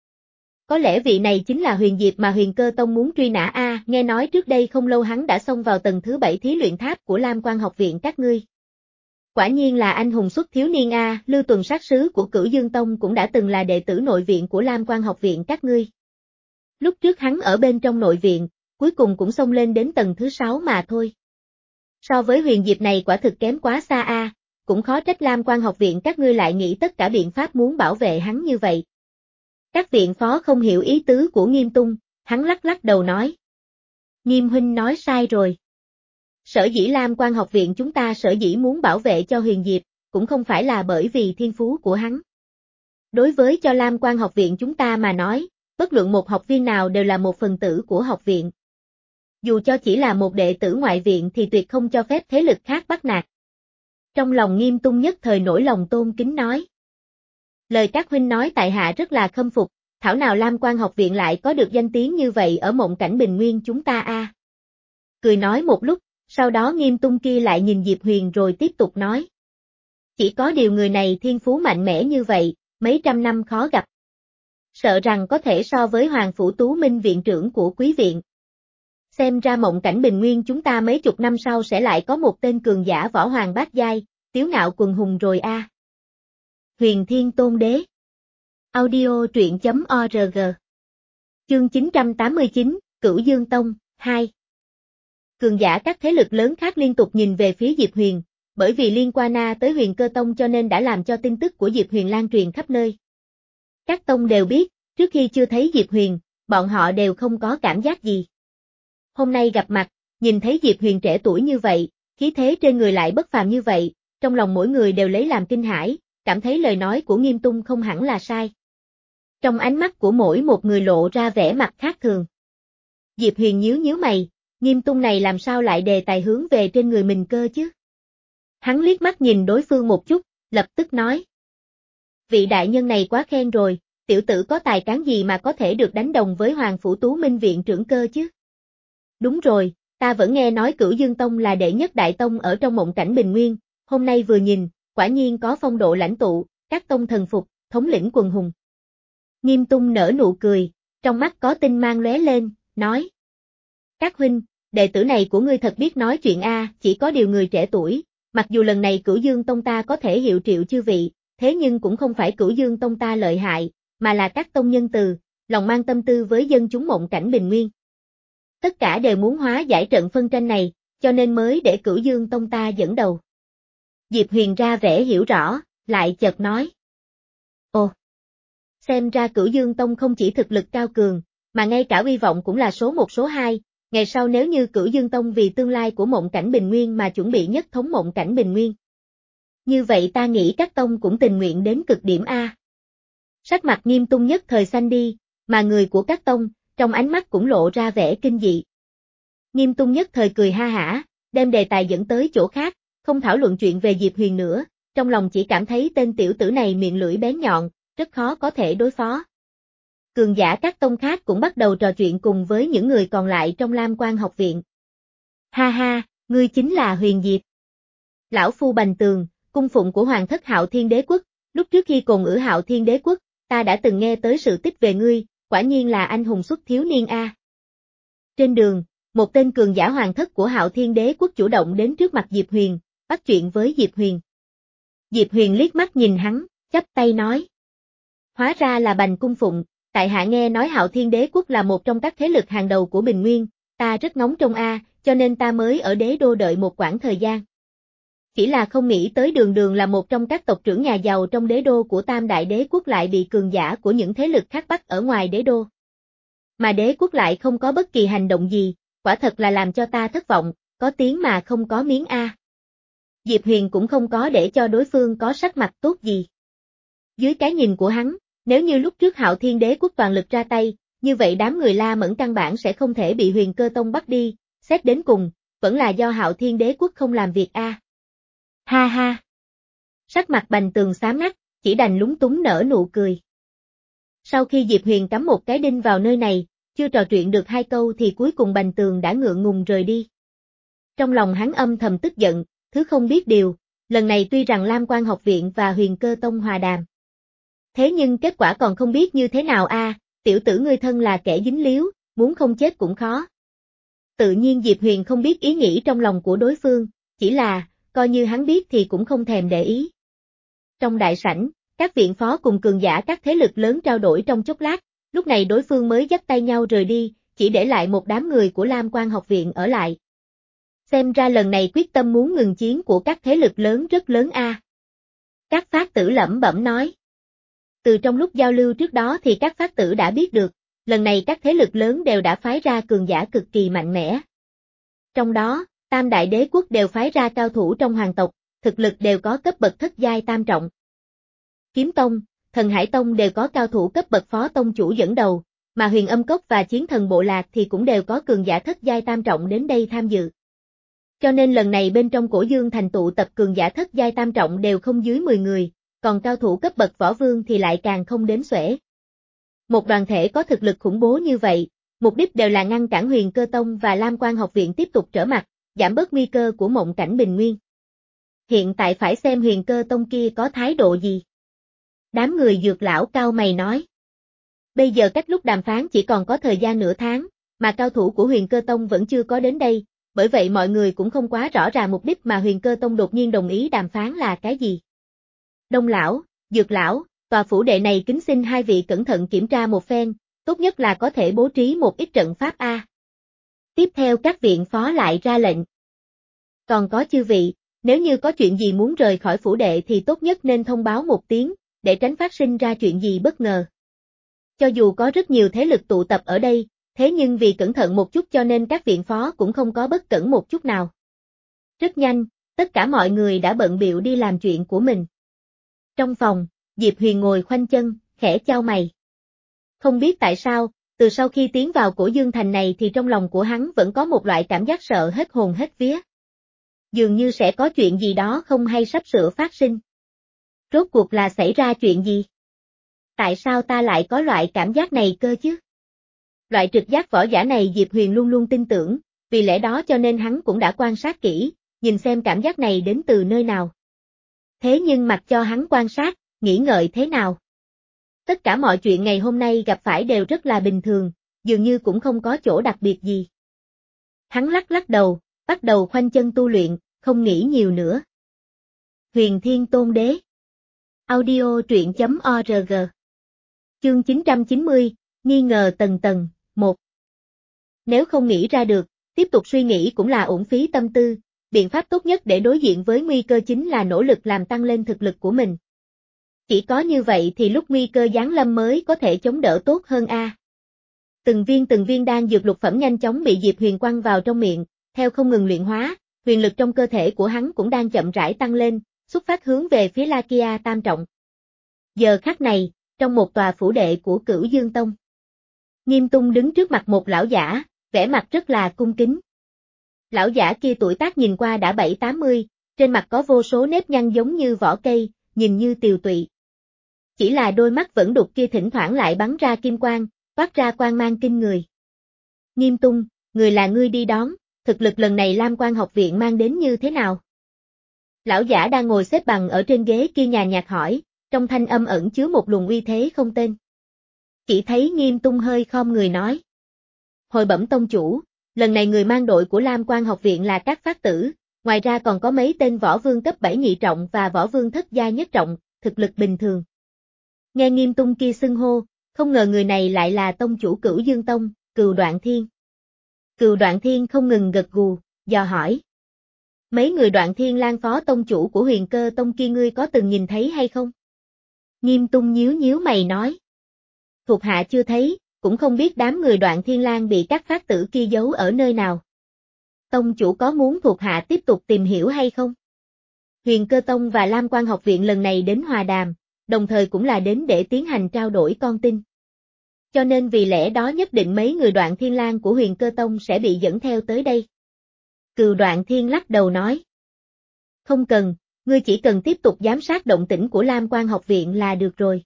Có lẽ vị này chính là Huyền Diệp mà Huyền Cơ Tông muốn truy nã a, nghe nói trước đây không lâu hắn đã xông vào tầng thứ bảy thí luyện tháp của Lam Quan học viện các ngươi. Quả nhiên là anh hùng xuất thiếu niên a, Lưu Tuần sát sứ của Cửu Dương Tông cũng đã từng là đệ tử nội viện của Lam Quan học viện các ngươi. Lúc trước hắn ở bên trong nội viện, cuối cùng cũng xông lên đến tầng thứ sáu mà thôi. So với Huyền Diệp này quả thực kém quá xa a, cũng khó trách Lam Quan học viện các ngươi lại nghĩ tất cả biện pháp muốn bảo vệ hắn như vậy. Các viện phó không hiểu ý tứ của Nghiêm Tung, hắn lắc lắc đầu nói. Nghiêm huynh nói sai rồi. Sở dĩ Lam Quan học viện chúng ta sở dĩ muốn bảo vệ cho Huyền Diệp, cũng không phải là bởi vì thiên phú của hắn. Đối với cho Lam Quan học viện chúng ta mà nói, bất luận một học viên nào đều là một phần tử của học viện. Dù cho chỉ là một đệ tử ngoại viện thì tuyệt không cho phép thế lực khác bắt nạt. Trong lòng Nghiêm Tung nhất thời nổi lòng tôn kính nói. Lời các huynh nói tại hạ rất là khâm phục, thảo nào Lam Quan học viện lại có được danh tiếng như vậy ở Mộng Cảnh Bình Nguyên chúng ta a. Cười nói một lúc, sau đó Nghiêm Tung kia lại nhìn Diệp Huyền rồi tiếp tục nói. Chỉ có điều người này thiên phú mạnh mẽ như vậy, mấy trăm năm khó gặp. Sợ rằng có thể so với Hoàng Phủ Tú Minh viện trưởng của quý viện. Xem ra mộng cảnh bình nguyên chúng ta mấy chục năm sau sẽ lại có một tên cường giả võ hoàng bát giai, tiếu ngạo quần hùng rồi a. À. Huyền Thiên Tôn Đế. Audio truyện chấm org. Chương chín trăm tám mươi chín, Cửu Dương Tông, hai. Cường giả các thế lực lớn khác liên tục nhìn về phía Diệp Huyền, bởi vì liên quan na tới Huyền Cơ Tông cho nên đã làm cho tin tức của Diệp Huyền lan truyền khắp nơi. Các tông đều biết, trước khi chưa thấy Diệp Huyền, bọn họ đều không có cảm giác gì. Hôm nay gặp mặt, nhìn thấy Diệp Huyền trẻ tuổi như vậy, khí thế trên người lại bất phàm như vậy, trong lòng mỗi người đều lấy làm kinh hãi, cảm thấy lời nói của Nghiêm Tung không hẳn là sai. Trong ánh mắt của mỗi một người lộ ra vẻ mặt khác thường. Diệp Huyền nhíu nhíu mày, Nghiêm Tung này làm sao lại đề tài hướng về trên người mình cơ chứ? Hắn liếc mắt nhìn đối phương một chút, lập tức nói. Vị đại nhân này quá khen rồi, tiểu tử có tài cán gì mà có thể được đánh đồng với Hoàng Phủ Tú Minh viện trưởng cơ chứ? Đúng rồi, ta vẫn nghe nói Cửu Dương Tông là đệ nhất đại tông ở trong mộng cảnh bình nguyên, hôm nay vừa nhìn, quả nhiên có phong độ lãnh tụ, các tông thần phục, thống lĩnh quần hùng. Nghiêm Tung nở nụ cười, trong mắt có tinh mang lóe lên, nói. Các huynh, đệ tử này của ngươi thật biết nói chuyện a, chỉ có điều người trẻ tuổi, mặc dù lần này Cửu Dương Tông ta có thể hiệu triệu chư vị, thế nhưng cũng không phải Cửu Dương Tông ta lợi hại, mà là các tông nhân từ, lòng mang tâm tư với dân chúng mộng cảnh bình nguyên. Tất cả đều muốn hóa giải trận phân tranh này, cho nên mới để Cửu Dương Tông ta dẫn đầu. Diệp Huyền ra vẻ hiểu rõ, lại chợt nói. Ồ! Xem ra Cửu Dương Tông không chỉ thực lực cao cường, mà ngay cả uy vọng cũng là số một số hai, ngày sau nếu như Cửu Dương Tông vì tương lai của mộng cảnh bình nguyên mà chuẩn bị nhất thống mộng cảnh bình nguyên. Như vậy ta nghĩ các tông cũng tình nguyện đến cực điểm A. Sắc mặt Nghiêm Tung nhất thời xanh đi, mà người của các tông, trong ánh mắt cũng lộ ra vẻ kinh dị. Nghiêm Tung nhất thời cười ha hả, đem đề tài dẫn tới chỗ khác, không thảo luận chuyện về Diệp Huyền nữa, trong lòng chỉ cảm thấy tên tiểu tử này miệng lưỡi bén nhọn, rất khó có thể đối phó. Cường giả các tông khác cũng bắt đầu trò chuyện cùng với những người còn lại trong Lam Quan học viện. Ha ha, ngươi chính là Huyền Diệp. Lão Phu Bành Tường, cung phụng của Hoàng thất Hạo Thiên Đế Quốc, lúc trước khi cùng ở Hạo Thiên Đế Quốc, ta đã từng nghe tới sự tích về ngươi, quả nhiên là anh hùng xuất thiếu niên a. Trên đường, một tên cường giả hoàng thất của Hạo Thiên Đế Quốc chủ động đến trước mặt Diệp Huyền, bắt chuyện với Diệp Huyền. Diệp Huyền liếc mắt nhìn hắn, chắp tay nói. Hóa ra là Bành cung phụng, tại hạ nghe nói Hạo Thiên Đế Quốc là một trong các thế lực hàng đầu của Bình Nguyên, ta rất ngóng trông a, cho nên ta mới ở đế đô đợi một quãng thời gian. Chỉ là không nghĩ tới đường đường là một trong các tộc trưởng nhà giàu trong đế đô của Tam Đại Đế Quốc lại bị cường giả của những thế lực khác bắt ở ngoài đế đô. Mà đế quốc lại không có bất kỳ hành động gì, quả thật là làm cho ta thất vọng, có tiếng mà không có miếng a. Diệp Huyền cũng không có để cho đối phương có sắc mặt tốt gì. Dưới cái nhìn của hắn, nếu như lúc trước Hạo Thiên Đế Quốc toàn lực ra tay, như vậy đám người La Mẫn căn bản sẽ không thể bị Huyền Cơ Tông bắt đi, xét đến cùng, vẫn là do Hạo Thiên Đế Quốc không làm việc a. Ha ha. Sắc mặt Bành Tường xám ngắt, chỉ đành lúng túng nở nụ cười. Sau khi Diệp Huyền cắm một cái đinh vào nơi này, chưa trò chuyện được hai câu thì cuối cùng Bành Tường đã ngượng ngùng rời đi. Trong lòng hắn âm thầm tức giận, thứ không biết điều, lần này tuy rằng Lam Quan học viện và Huyền Cơ Tông hòa đàm. Thế nhưng kết quả còn không biết như thế nào a, tiểu tử ngươi thân là kẻ dính líu, muốn không chết cũng khó. Tự nhiên Diệp Huyền không biết ý nghĩ trong lòng của đối phương, chỉ là, coi như hắn biết thì cũng không thèm để ý. Trong đại sảnh, các viện phó cùng cường giả các thế lực lớn trao đổi trong chốc lát, lúc này đối phương mới dắt tay nhau rời đi, chỉ để lại một đám người của Lam Quan học viện ở lại. Xem ra lần này quyết tâm muốn ngừng chiến của các thế lực lớn rất lớn a. Các phát tử lẩm bẩm nói. Từ trong lúc giao lưu trước đó thì các phát tử đã biết được, lần này các thế lực lớn đều đã phái ra cường giả cực kỳ mạnh mẽ. Trong đó, Tam Đại Đế Quốc đều phái ra cao thủ trong hoàng tộc, thực lực đều có cấp bậc thất giai tam trọng. Kiếm Tông, Thần Hải Tông đều có cao thủ cấp bậc phó tông chủ dẫn đầu, mà Huyền Âm Cốc và Chiến Thần Bộ Lạc thì cũng đều có cường giả thất giai tam trọng đến đây tham dự. Cho nên lần này bên trong Cổ Dương thành tụ tập cường giả thất giai tam trọng đều không dưới mười người, còn cao thủ cấp bậc võ vương thì lại càng không đếm xuể. Một đoàn thể có thực lực khủng bố như vậy, mục đích đều là ngăn cản Huyền Cơ Tông và Lam Quan học viện tiếp tục trở mặt, giảm bớt nguy cơ của mộng cảnh bình nguyên. Hiện tại phải xem Huyền Cơ Tông kia có thái độ gì. Đám người Dược lão cau mày nói. Bây giờ cách lúc đàm phán chỉ còn có thời gian nửa tháng, mà cao thủ của Huyền Cơ Tông vẫn chưa có đến đây, bởi vậy mọi người cũng không quá rõ ràng mục đích mà Huyền Cơ Tông đột nhiên đồng ý đàm phán là cái gì. Đông lão, Dược lão, tòa phủ đệ này kính xin hai vị cẩn thận kiểm tra một phen, tốt nhất là có thể bố trí một ít trận pháp A. Tiếp theo các viện phó lại ra lệnh. Còn có chư vị, nếu như có chuyện gì muốn rời khỏi phủ đệ thì tốt nhất nên thông báo một tiếng, để tránh phát sinh ra chuyện gì bất ngờ. Cho dù có rất nhiều thế lực tụ tập ở đây, thế nhưng vì cẩn thận một chút cho nên các viện phó cũng không có bất cẩn một chút nào. Rất nhanh, tất cả mọi người đã bận bịu đi làm chuyện của mình. Trong phòng, Diệp Huyền ngồi khoanh chân, khẽ chau mày. Không biết tại sao, từ sau khi tiến vào Cổ Dương Thành này thì trong lòng của hắn vẫn có một loại cảm giác sợ hết hồn hết vía. Dường như sẽ có chuyện gì đó không hay sắp sửa phát sinh. Rốt cuộc là xảy ra chuyện gì? Tại sao ta lại có loại cảm giác này cơ chứ? Loại trực giác võ giả này Diệp Huyền luôn luôn tin tưởng, vì lẽ đó cho nên hắn cũng đã quan sát kỹ, nhìn xem cảm giác này đến từ nơi nào. Thế nhưng mặc cho hắn quan sát, nghĩ ngợi thế nào? Tất cả mọi chuyện ngày hôm nay gặp phải đều rất là bình thường, dường như cũng không có chỗ đặc biệt gì. Hắn lắc lắc đầu, bắt đầu khoanh chân tu luyện, không nghĩ nhiều nữa. Huyền Thiên Tôn Đế. Audio truyện chấm org. Chương chín trăm chín mươi, nghi ngờ tầng tầng, một. Nếu không nghĩ ra được, tiếp tục suy nghĩ cũng là uổng phí tâm tư, biện pháp tốt nhất để đối diện với nguy cơ chính là nỗ lực làm tăng lên thực lực của mình. Chỉ có như vậy thì lúc nguy cơ giáng lâm mới có thể chống đỡ tốt hơn a. Từng viên từng viên đan dược lục phẩm nhanh chóng bị Diệp Huyền quăng vào trong miệng, theo không ngừng luyện hóa, huyền lực trong cơ thể của hắn cũng đang chậm rãi tăng lên, xuất phát hướng về phía La Kia Tam Trọng. Giờ khắc này, trong một tòa phủ đệ của Cửu Dương Tông, Nghiêm Tung đứng trước mặt một lão giả, vẻ mặt rất là cung kính. Lão giả kia tuổi tác nhìn qua đã bảy tám mươi, trên mặt có vô số nếp nhăn giống như vỏ cây, nhìn như tiều tụy. Chỉ là đôi mắt vẫn đục kia thỉnh thoảng lại bắn ra kim quang, toát ra quang mang kinh người. Nghiêm Tung, người là ngươi đi đón, thực lực lần này Lam Quan học viện mang đến như thế nào? Lão giả đang ngồi xếp bằng ở trên ghế kia nhàn nhạt hỏi, trong thanh âm ẩn chứa một luồng uy thế không tên. Chỉ thấy Nghiêm Tung hơi khom người nói. Hồi bẩm tông chủ, lần này người mang đội của Lam Quan học viện là các phát tử, ngoài ra còn có mấy tên võ vương cấp bảy nhị trọng và võ vương thất gia nhất trọng, thực lực bình thường. Nghe Nghiêm Tung kia xưng hô, không ngờ người này lại là tông chủ Cửu Dương Tông, Cừu Đoạn Thiên. Cừu Đoạn Thiên không ngừng gật gù, dò hỏi. Mấy người Đoạn Thiên Lang phó tông chủ của Huyền Cơ Tông kia ngươi có từng nhìn thấy hay không? Nghiêm Tung nhíu nhíu mày nói. Thuộc hạ chưa thấy, cũng không biết đám người Đoạn Thiên Lang bị các phát tử kia giấu ở nơi nào. Tông chủ có muốn thuộc hạ tiếp tục tìm hiểu hay không? Huyền Cơ Tông và Lam Quan học viện lần này đến hòa đàm, đồng thời cũng là đến để tiến hành trao đổi con tin. Cho nên vì lẽ đó nhất định mấy người Đoạn Thiên Lang của Huyền Cơ Tông sẽ bị dẫn theo tới đây. Cừu Đoạn Thiên lắc đầu nói. Không cần, ngươi chỉ cần tiếp tục giám sát động tĩnh của Lam Quan học viện là được rồi.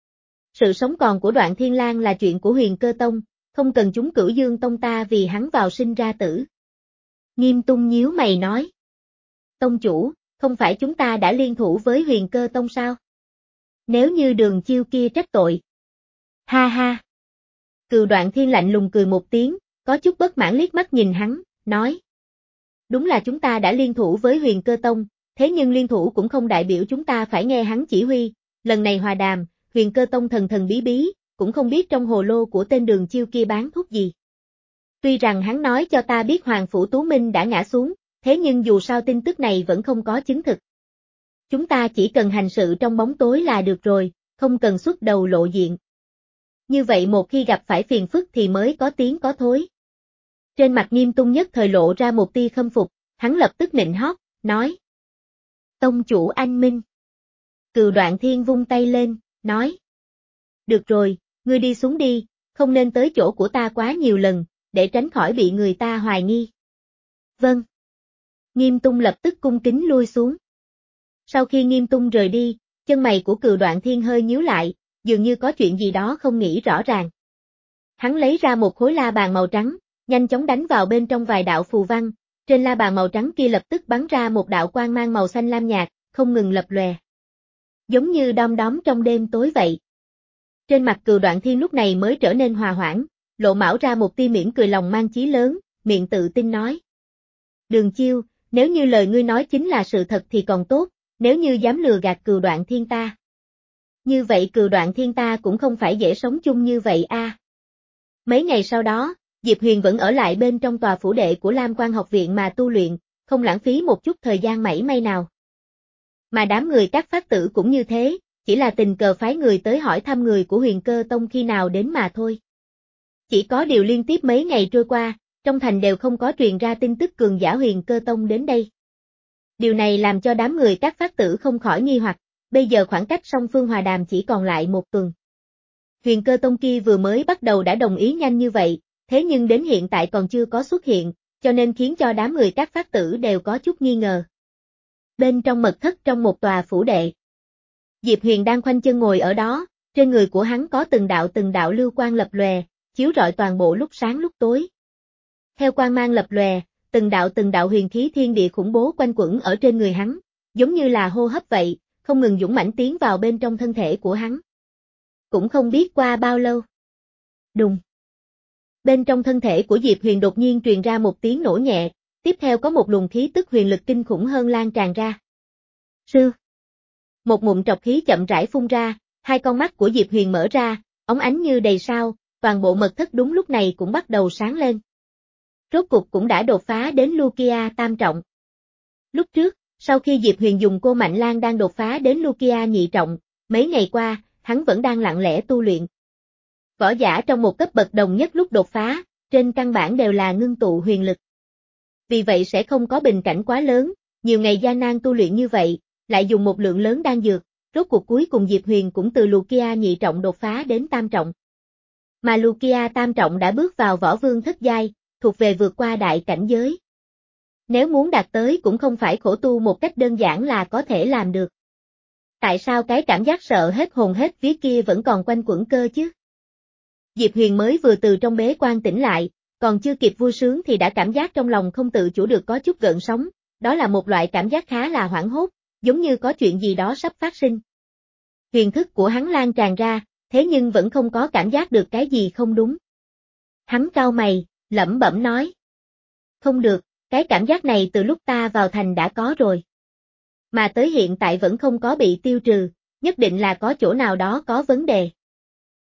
Sự sống còn của Đoạn Thiên Lang là chuyện của Huyền Cơ Tông, không cần chúng Cửu Dương Tông ta vì hắn vào sinh ra tử. Nghiêm Tung nhíu mày nói. Tông chủ, không phải chúng ta đã liên thủ với Huyền Cơ Tông sao? Nếu như Đường Chiêu kia trách tội. Ha ha. Cừu Đoạn Thiên lạnh lùng cười một tiếng, có chút bất mãn liếc mắt nhìn hắn, nói. Đúng là chúng ta đã liên thủ với Huyền Cơ Tông, thế nhưng liên thủ cũng không đại biểu chúng ta phải nghe hắn chỉ huy, lần này hòa đàm, Huyền Cơ Tông thần thần bí bí, cũng không biết trong hồ lô của tên Đường Chiêu kia bán thuốc gì. Tuy rằng hắn nói cho ta biết Hoàng Phủ Tú Minh đã ngã xuống, thế nhưng dù sao tin tức này vẫn không có chứng thực. Chúng ta chỉ cần hành sự trong bóng tối là được rồi, không cần xuất đầu lộ diện. Như vậy một khi gặp phải phiền phức thì mới có tiếng có thối. Trên mặt Nghiêm Tung nhất thời lộ ra một tia khâm phục, hắn lập tức nịnh hót, nói. Tông chủ anh minh. Cừu Đoạn Thiên vung tay lên, nói. Được rồi, ngươi đi xuống đi, không nên tới chỗ của ta quá nhiều lần, để tránh khỏi bị người ta hoài nghi. Vâng. Nghiêm Tung lập tức cung kính lui xuống. Sau khi Nghiêm Tung rời đi, chân mày của Cừu Đoạn Thiên hơi nhíu lại, dường như có chuyện gì đó không nghĩ rõ ràng. Hắn lấy ra một khối la bàn màu trắng, nhanh chóng đánh vào bên trong vài đạo phù văn, trên la bàn màu trắng kia lập tức bắn ra một đạo quang mang màu xanh lam nhạt, không ngừng lập lòe. giống như đom đóm trong đêm tối vậy. Trên mặt Cừu Đoạn Thiên lúc này mới trở nên hòa hoãn, lộ mão ra một tia mỉm cười lòng mang chí lớn, miệng tự tin nói. Đường Chiêu, nếu như lời ngươi nói chính là sự thật thì còn tốt, nếu như dám lừa gạt Cừu Đoạn Thiên ta. Như vậy Cừu Đoạn Thiên ta cũng không phải dễ sống chung như vậy a. À. Mấy ngày sau đó, Diệp Huyền vẫn ở lại bên trong tòa phủ đệ của Lam Quan học viện mà tu luyện, không lãng phí một chút thời gian mảy may nào. Mà đám người các phát tử cũng như thế, chỉ là tình cờ phái người tới hỏi thăm người của Huyền Cơ Tông khi nào đến mà thôi. Chỉ có điều liên tiếp mấy ngày trôi qua, trong thành đều không có truyền ra tin tức cường giả Huyền Cơ Tông đến đây. Điều này làm cho đám người các phát tử không khỏi nghi hoặc, bây giờ khoảng cách song phương hòa đàm chỉ còn lại một tuần. Huyền Cơ Tông kia vừa mới bắt đầu đã đồng ý nhanh như vậy, thế nhưng đến hiện tại còn chưa có xuất hiện, cho nên khiến cho đám người các phát tử đều có chút nghi ngờ. Bên trong mật thất trong một tòa phủ đệ, Diệp Huyền đang khoanh chân ngồi ở đó, trên người của hắn có từng đạo từng đạo lưu quang lập lòe, chiếu rọi toàn bộ lúc sáng lúc tối. Theo quang mang lập lòe, từng đạo từng đạo huyền khí thiên địa khủng bố quanh quẩn ở trên người hắn, giống như là hô hấp vậy, không ngừng dũng mãnh tiến vào bên trong thân thể của hắn. Cũng không biết qua bao lâu. Đùng. Bên trong thân thể của Diệp Huyền đột nhiên truyền ra một tiếng nổ nhẹ, tiếp theo có một luồng khí tức huyền lực kinh khủng hơn lan tràn ra. Sư. Một ngụm trọc khí chậm rãi phun ra, hai con mắt của Diệp Huyền mở ra, óng ánh như đầy sao, toàn bộ mật thất đúng lúc này cũng bắt đầu sáng lên. Rốt cục cũng đã đột phá đến Lukia tam trọng. Lúc trước, sau khi Diệp Huyền dùng cô Mạnh Lan đang đột phá đến Lukia nhị trọng, mấy ngày qua, hắn vẫn đang lặng lẽ tu luyện. Võ giả trong một cấp bậc đồng nhất lúc đột phá, trên căn bản đều là ngưng tụ huyền lực. Vì vậy sẽ không có bình cảnh quá lớn, nhiều ngày gian nan tu luyện như vậy, lại dùng một lượng lớn đan dược, rốt cuộc cuối cùng Diệp Huyền cũng từ Lukia nhị trọng đột phá đến tam trọng. Mà Lukia tam trọng đã bước vào võ vương thất giai, thuộc về vượt qua đại cảnh giới. Nếu muốn đạt tới cũng không phải khổ tu một cách đơn giản là có thể làm được. Tại sao cái cảm giác sợ hết hồn hết vía kia vẫn còn quanh quẩn cơ chứ? Diệp Huyền mới vừa từ trong bế quan tỉnh lại, còn chưa kịp vui sướng thì đã cảm giác trong lòng không tự chủ được có chút gợn sóng, đó là một loại cảm giác khá là hoảng hốt, giống như có chuyện gì đó sắp phát sinh. Huyền thức của hắn lan tràn ra, thế nhưng vẫn không có cảm giác được cái gì không đúng. Hắn cau mày, lẩm bẩm nói. Không được, cái cảm giác này từ lúc ta vào thành đã có rồi. Mà tới hiện tại vẫn không có bị tiêu trừ, nhất định là có chỗ nào đó có vấn đề.